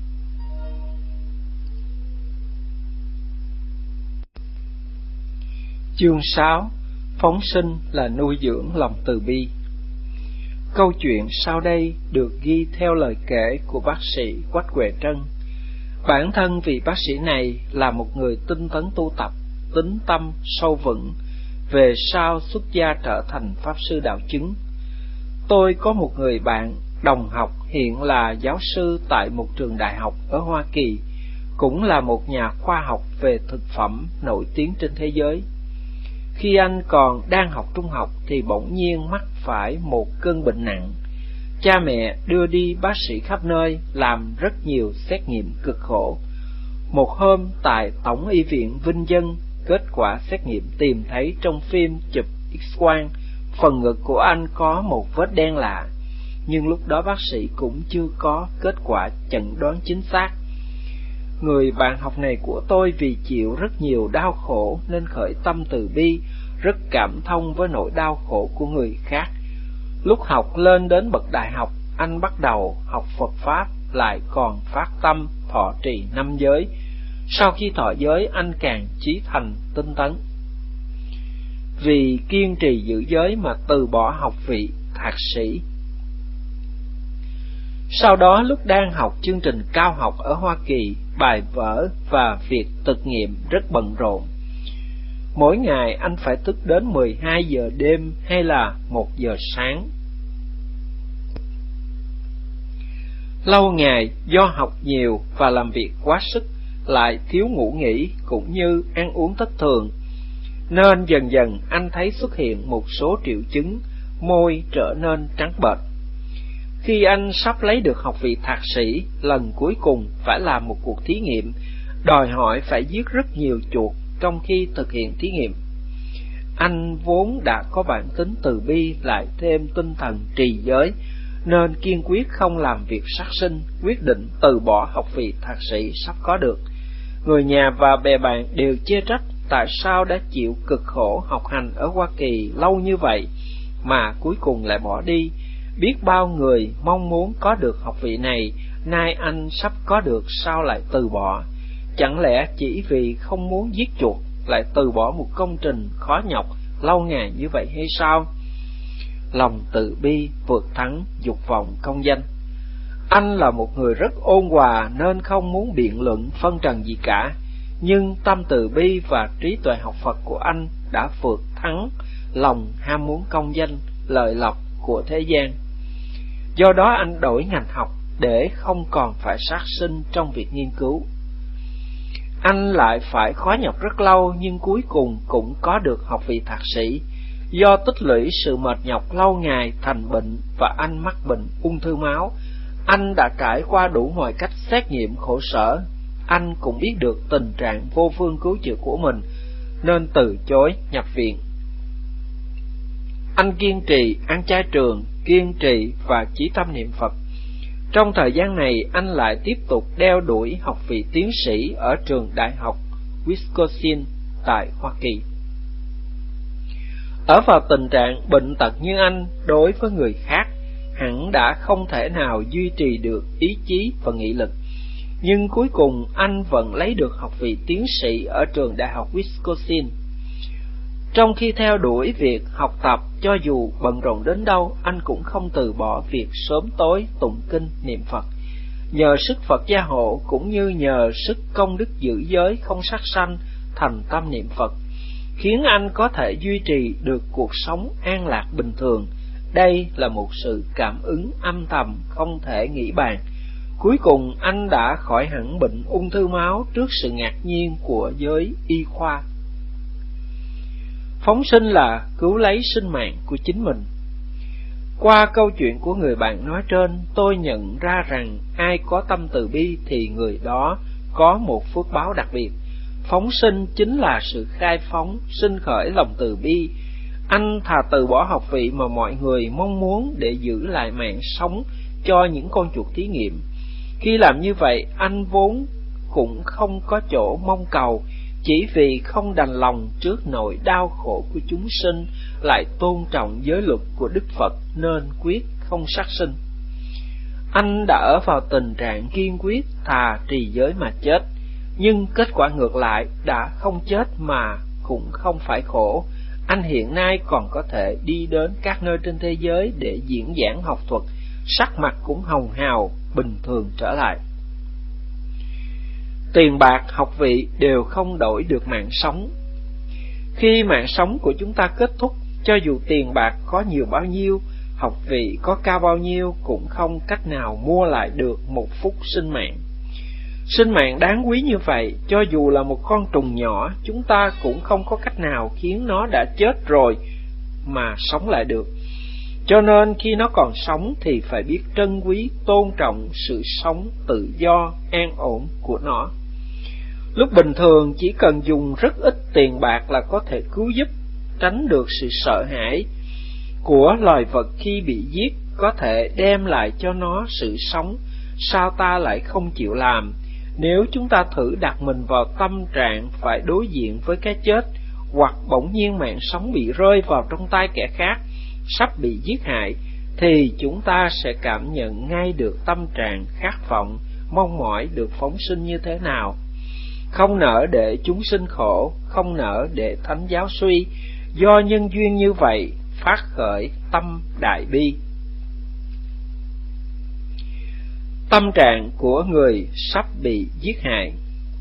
A: Chương sáu. Phóng sinh là nuôi dưỡng lòng từ bi. Câu chuyện sau đây được ghi theo lời kể của bác sĩ Quách Huệ Trân. Bản thân vị bác sĩ này là một người tinh tấn tu tập, tín tâm sâu vững, về sau xuất gia trở thành Pháp Sư đạo chứng. Tôi có một người bạn đồng học hiện là giáo sư tại một trường đại học ở Hoa Kỳ, cũng là một nhà khoa học về thực phẩm nổi tiếng trên thế giới. Khi anh còn đang học trung học thì bỗng nhiên mắc phải một cơn bệnh nặng. Cha mẹ đưa đi bác sĩ khắp nơi, làm rất nhiều xét nghiệm cực khổ. Một hôm tại Tổng y viện Vinh Dân, kết quả xét nghiệm tìm thấy trong phim chụp X-quang, phần ngực của anh có một vết đen lạ, nhưng lúc đó bác sĩ cũng chưa có kết quả chẩn đoán chính xác. Người bạn học này của tôi vì chịu rất nhiều đau khổ nên khởi tâm từ bi, rất cảm thông với nỗi đau khổ của người khác. Lúc học lên đến bậc đại học, anh bắt đầu học Phật Pháp, lại còn phát tâm thọ trì năm giới. Sau khi thọ giới, anh càng chí thành tinh tấn. Vì kiên trì giữ giới mà từ bỏ học vị thạc sĩ. Sau đó, lúc đang học chương trình cao học ở Hoa Kỳ, bài vở và việc thực nghiệm rất bận rộn. Mỗi ngày anh phải thức đến mười hai giờ đêm hay là một giờ sáng. Lâu ngày do học nhiều và làm việc quá sức, lại thiếu ngủ nghỉ cũng như ăn uống thất thường, nên dần dần anh thấy xuất hiện một số triệu chứng, môi trở nên trắng bệch. Khi anh sắp lấy được học vị thạc sĩ, lần cuối cùng phải làm một cuộc thí nghiệm, đòi hỏi phải giết rất nhiều chuột trong khi thực hiện thí nghiệm. Anh vốn đã có bản tính từ bi, lại thêm tinh thần trì giới, nên kiên quyết không làm việc sát sinh, quyết định từ bỏ học vị thạc sĩ sắp có được. Người nhà và bè bạn đều chê trách tại sao đã chịu cực khổ học hành ở Hoa Kỳ lâu như vậy mà cuối cùng lại bỏ đi. Biết bao người mong muốn có được học vị này, nay anh sắp có được sao lại từ bỏ? Chẳng lẽ chỉ vì không muốn giết chuột lại từ bỏ một công trình khó nhọc lâu ngày như vậy hay sao? Lòng từ bi vượt thắng dục vọng công danh. Anh là một người rất ôn hòa nên không muốn biện luận phân trần gì cả, nhưng tâm từ bi và trí tuệ học Phật của anh đã vượt thắng lòng ham muốn công danh, lợi lộc của thế gian. Do đó anh đổi ngành học để không còn phải sát sinh trong việc nghiên cứu. Anh lại phải khó nhọc rất lâu, nhưng cuối cùng cũng có được học vị thạc sĩ. Do tích lũy sự mệt nhọc lâu ngày thành bệnh và anh mắc bệnh ung thư máu. Anh đã trải qua đủ mọi cách xét nghiệm khổ sở. Anh cũng biết được tình trạng vô phương cứu chữa của mình nên từ chối nhập viện. Anh kiên trì ăn chay trường, kiên trì và chí tâm niệm Phật. Trong thời gian này, anh lại tiếp tục đeo đuổi học vị tiến sĩ ở trường đại học Wisconsin tại Hoa Kỳ. Ở vào tình trạng bệnh tật như anh, đối với người khác hẳn đã không thể nào duy trì được ý chí và nghị lực. Nhưng cuối cùng anh vẫn lấy được học vị tiến sĩ ở trường đại học Wisconsin. Trong khi theo đuổi việc học tập, cho dù bận rộn đến đâu, anh cũng không từ bỏ việc sớm tối tụng kinh niệm Phật. Nhờ sức Phật gia hộ cũng như nhờ sức công đức giữ giới không sát sanh, thành tâm niệm Phật, khiến anh có thể duy trì được cuộc sống an lạc bình thường. Đây là một sự cảm ứng âm thầm không thể nghĩ bàn. Cuối cùng anh đã khỏi hẳn bệnh ung thư máu trước sự ngạc nhiên của giới y khoa. Phóng sinh là cứu lấy sinh mạng của chính mình. Qua câu chuyện của người bạn nói trên, tôi nhận ra rằng ai có tâm từ bi thì người đó có một phước báo đặc biệt. Phóng sinh chính là sự khai phóng, sinh khởi lòng từ bi. Anh thà từ bỏ học vị mà mọi người mong muốn để giữ lại mạng sống cho những con chuột thí nghiệm. Khi làm như vậy, anh vốn cũng không có chỗ mong cầu, chỉ vì không đành lòng trước nỗi đau khổ của chúng sinh, lại tôn trọng giới luật của Đức Phật nên quyết không sát sinh. Anh đã ở vào tình trạng kiên quyết thà trì giới mà chết, nhưng kết quả ngược lại, đã không chết mà cũng không phải khổ. Anh hiện nay còn có thể đi đến các nơi trên thế giới để diễn giảng học thuật, sắc mặt cũng hồng hào, bình thường trở lại. Tiền bạc, học vị đều không đổi được mạng sống. Khi mạng sống của chúng ta kết thúc, cho dù tiền bạc có nhiều bao nhiêu, học vị có cao bao nhiêu cũng không cách nào mua lại được một phút sinh mạng. Sinh mạng đáng quý như vậy, cho dù là một con trùng nhỏ, chúng ta cũng không có cách nào khiến nó đã chết rồi mà sống lại được. Cho nên khi nó còn sống thì phải biết trân quý, tôn trọng sự sống tự do, an ổn của nó. Lúc bình thường chỉ cần dùng rất ít tiền bạc là có thể cứu giúp, tránh được sự sợ hãi của loài vật khi bị giết, có thể đem lại cho nó sự sống. Sao ta lại không chịu làm? Nếu chúng ta thử đặt mình vào tâm trạng phải đối diện với cái chết, hoặc bỗng nhiên mạng sống bị rơi vào trong tay kẻ khác, sắp bị giết hại, thì chúng ta sẽ cảm nhận ngay được tâm trạng khát vọng, mong mỏi được phóng sinh như thế nào. Không nỡ để chúng sinh khổ, không nỡ để thánh giáo suy, do nhân duyên như vậy phát khởi tâm đại bi. Tâm trạng của người sắp bị giết hại.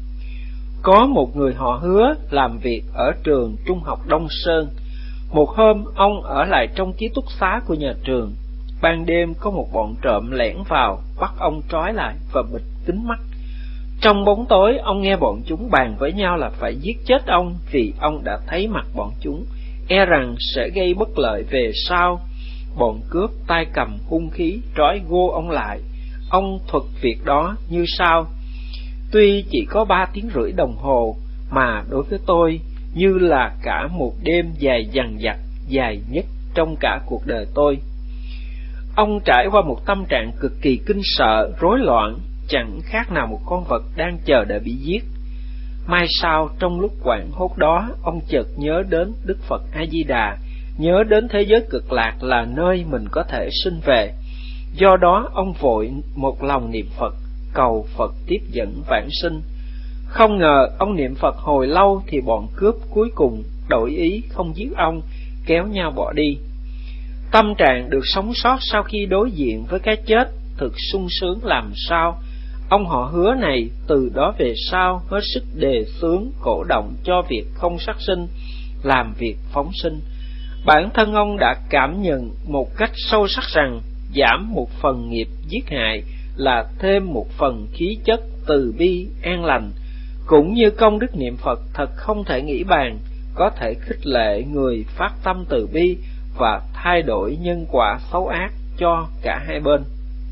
A: Có một người họ Hứa làm việc ở trường trung học Đông Sơn. Một hôm ông ở lại trong ký túc xá của nhà trường. Ban đêm có một bọn trộm lẻn vào, bắt ông trói lại và bịt kín mắt. Trong bóng tối, ông nghe bọn chúng bàn với nhau là phải giết chết ông, vì ông đã thấy mặt bọn chúng, e rằng sẽ gây bất lợi về sau. Bọn cướp tay cầm hung khí trói gô ông lại. Ông thuật việc đó như sau: tuy chỉ có ba tiếng rưỡi đồng hồ, mà đối với tôi như là cả một đêm dài dằng dặc, dài nhất trong cả cuộc đời tôi. Ông trải qua một tâm trạng cực kỳ kinh sợ, rối loạn, chẳng khác nào một con vật đang chờ đợi bị giết. Mai sau, trong lúc hoảng hốt đó, ông chợt nhớ đến Đức Phật A-di-đà, nhớ đến thế giới cực lạc là nơi mình có thể sinh về. Do đó, ông vội một lòng niệm Phật, cầu Phật tiếp dẫn vãng sinh. Không ngờ, ông niệm Phật hồi lâu thì bọn cướp cuối cùng đổi ý không giết ông, kéo nhau bỏ đi. Tâm trạng được sống sót sau khi đối diện với cái chết thực sung sướng làm sao. Ông họ Hứa này từ đó về sau hết sức đề xướng cổ động cho việc không sát sinh, làm việc phóng sinh. Bản thân ông đã cảm nhận một cách sâu sắc rằng giảm một phần nghiệp giết hại là thêm một phần khí chất từ bi an lành, cũng như công đức niệm Phật thật không thể nghĩ bàn, có thể khích lệ người phát tâm từ bi và thay đổi nhân quả xấu ác cho cả hai bên.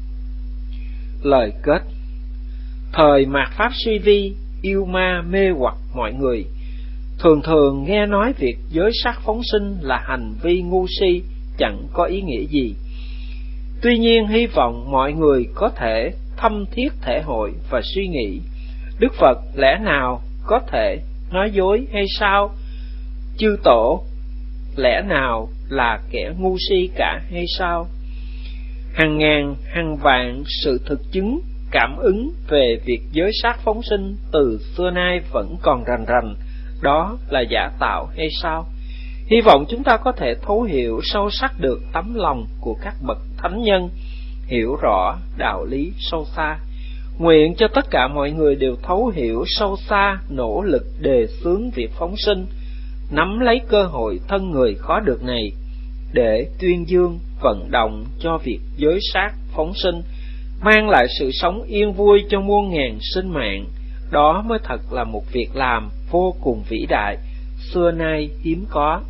A: Lời kết: thời mạt pháp suy vi, yêu ma mê hoặc mọi người, thường thường nghe nói việc giới sát phóng sinh là hành vi ngu si, chẳng có ý nghĩa gì. Tuy nhiên hy vọng mọi người có thể thâm thiết thể hội và suy nghĩ, Đức Phật lẽ nào có thể nói dối hay sao? Chư Tổ lẽ nào là kẻ ngu si cả hay sao? Hàng ngàn, hàng vạn sự thực chứng, cảm ứng về việc giới sát phóng sinh từ xưa nay vẫn còn rành rành, đó là giả tạo hay sao? Hy vọng chúng ta có thể thấu hiểu sâu sắc được tấm lòng của các bậc thánh nhân, hiểu rõ đạo lý sâu xa. Nguyện cho tất cả mọi người đều thấu hiểu sâu xa, nỗ lực đề xướng việc phóng sinh, nắm lấy cơ hội thân người khó được này để tuyên dương, vận động cho việc giới sát phóng sinh, mang lại sự sống yên vui cho muôn ngàn sinh mạng. Đó mới thật là một việc làm vô cùng vĩ đại, xưa nay hiếm có.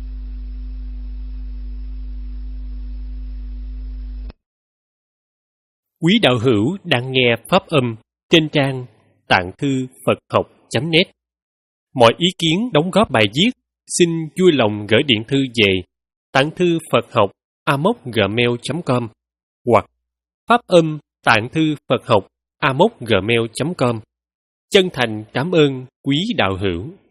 B: Quý đạo hữu đang nghe pháp âm trên trang tạng thư Phật học chấm net. Mọi ý kiến đóng góp bài viết xin vui lòng gửi điện thư về tạng thư Phật học a mốc gmail chấm com hoặc pháp âm tạng thư Phật học a mốc gmail chấm com. Chân thành cảm ơn quý đạo hữu.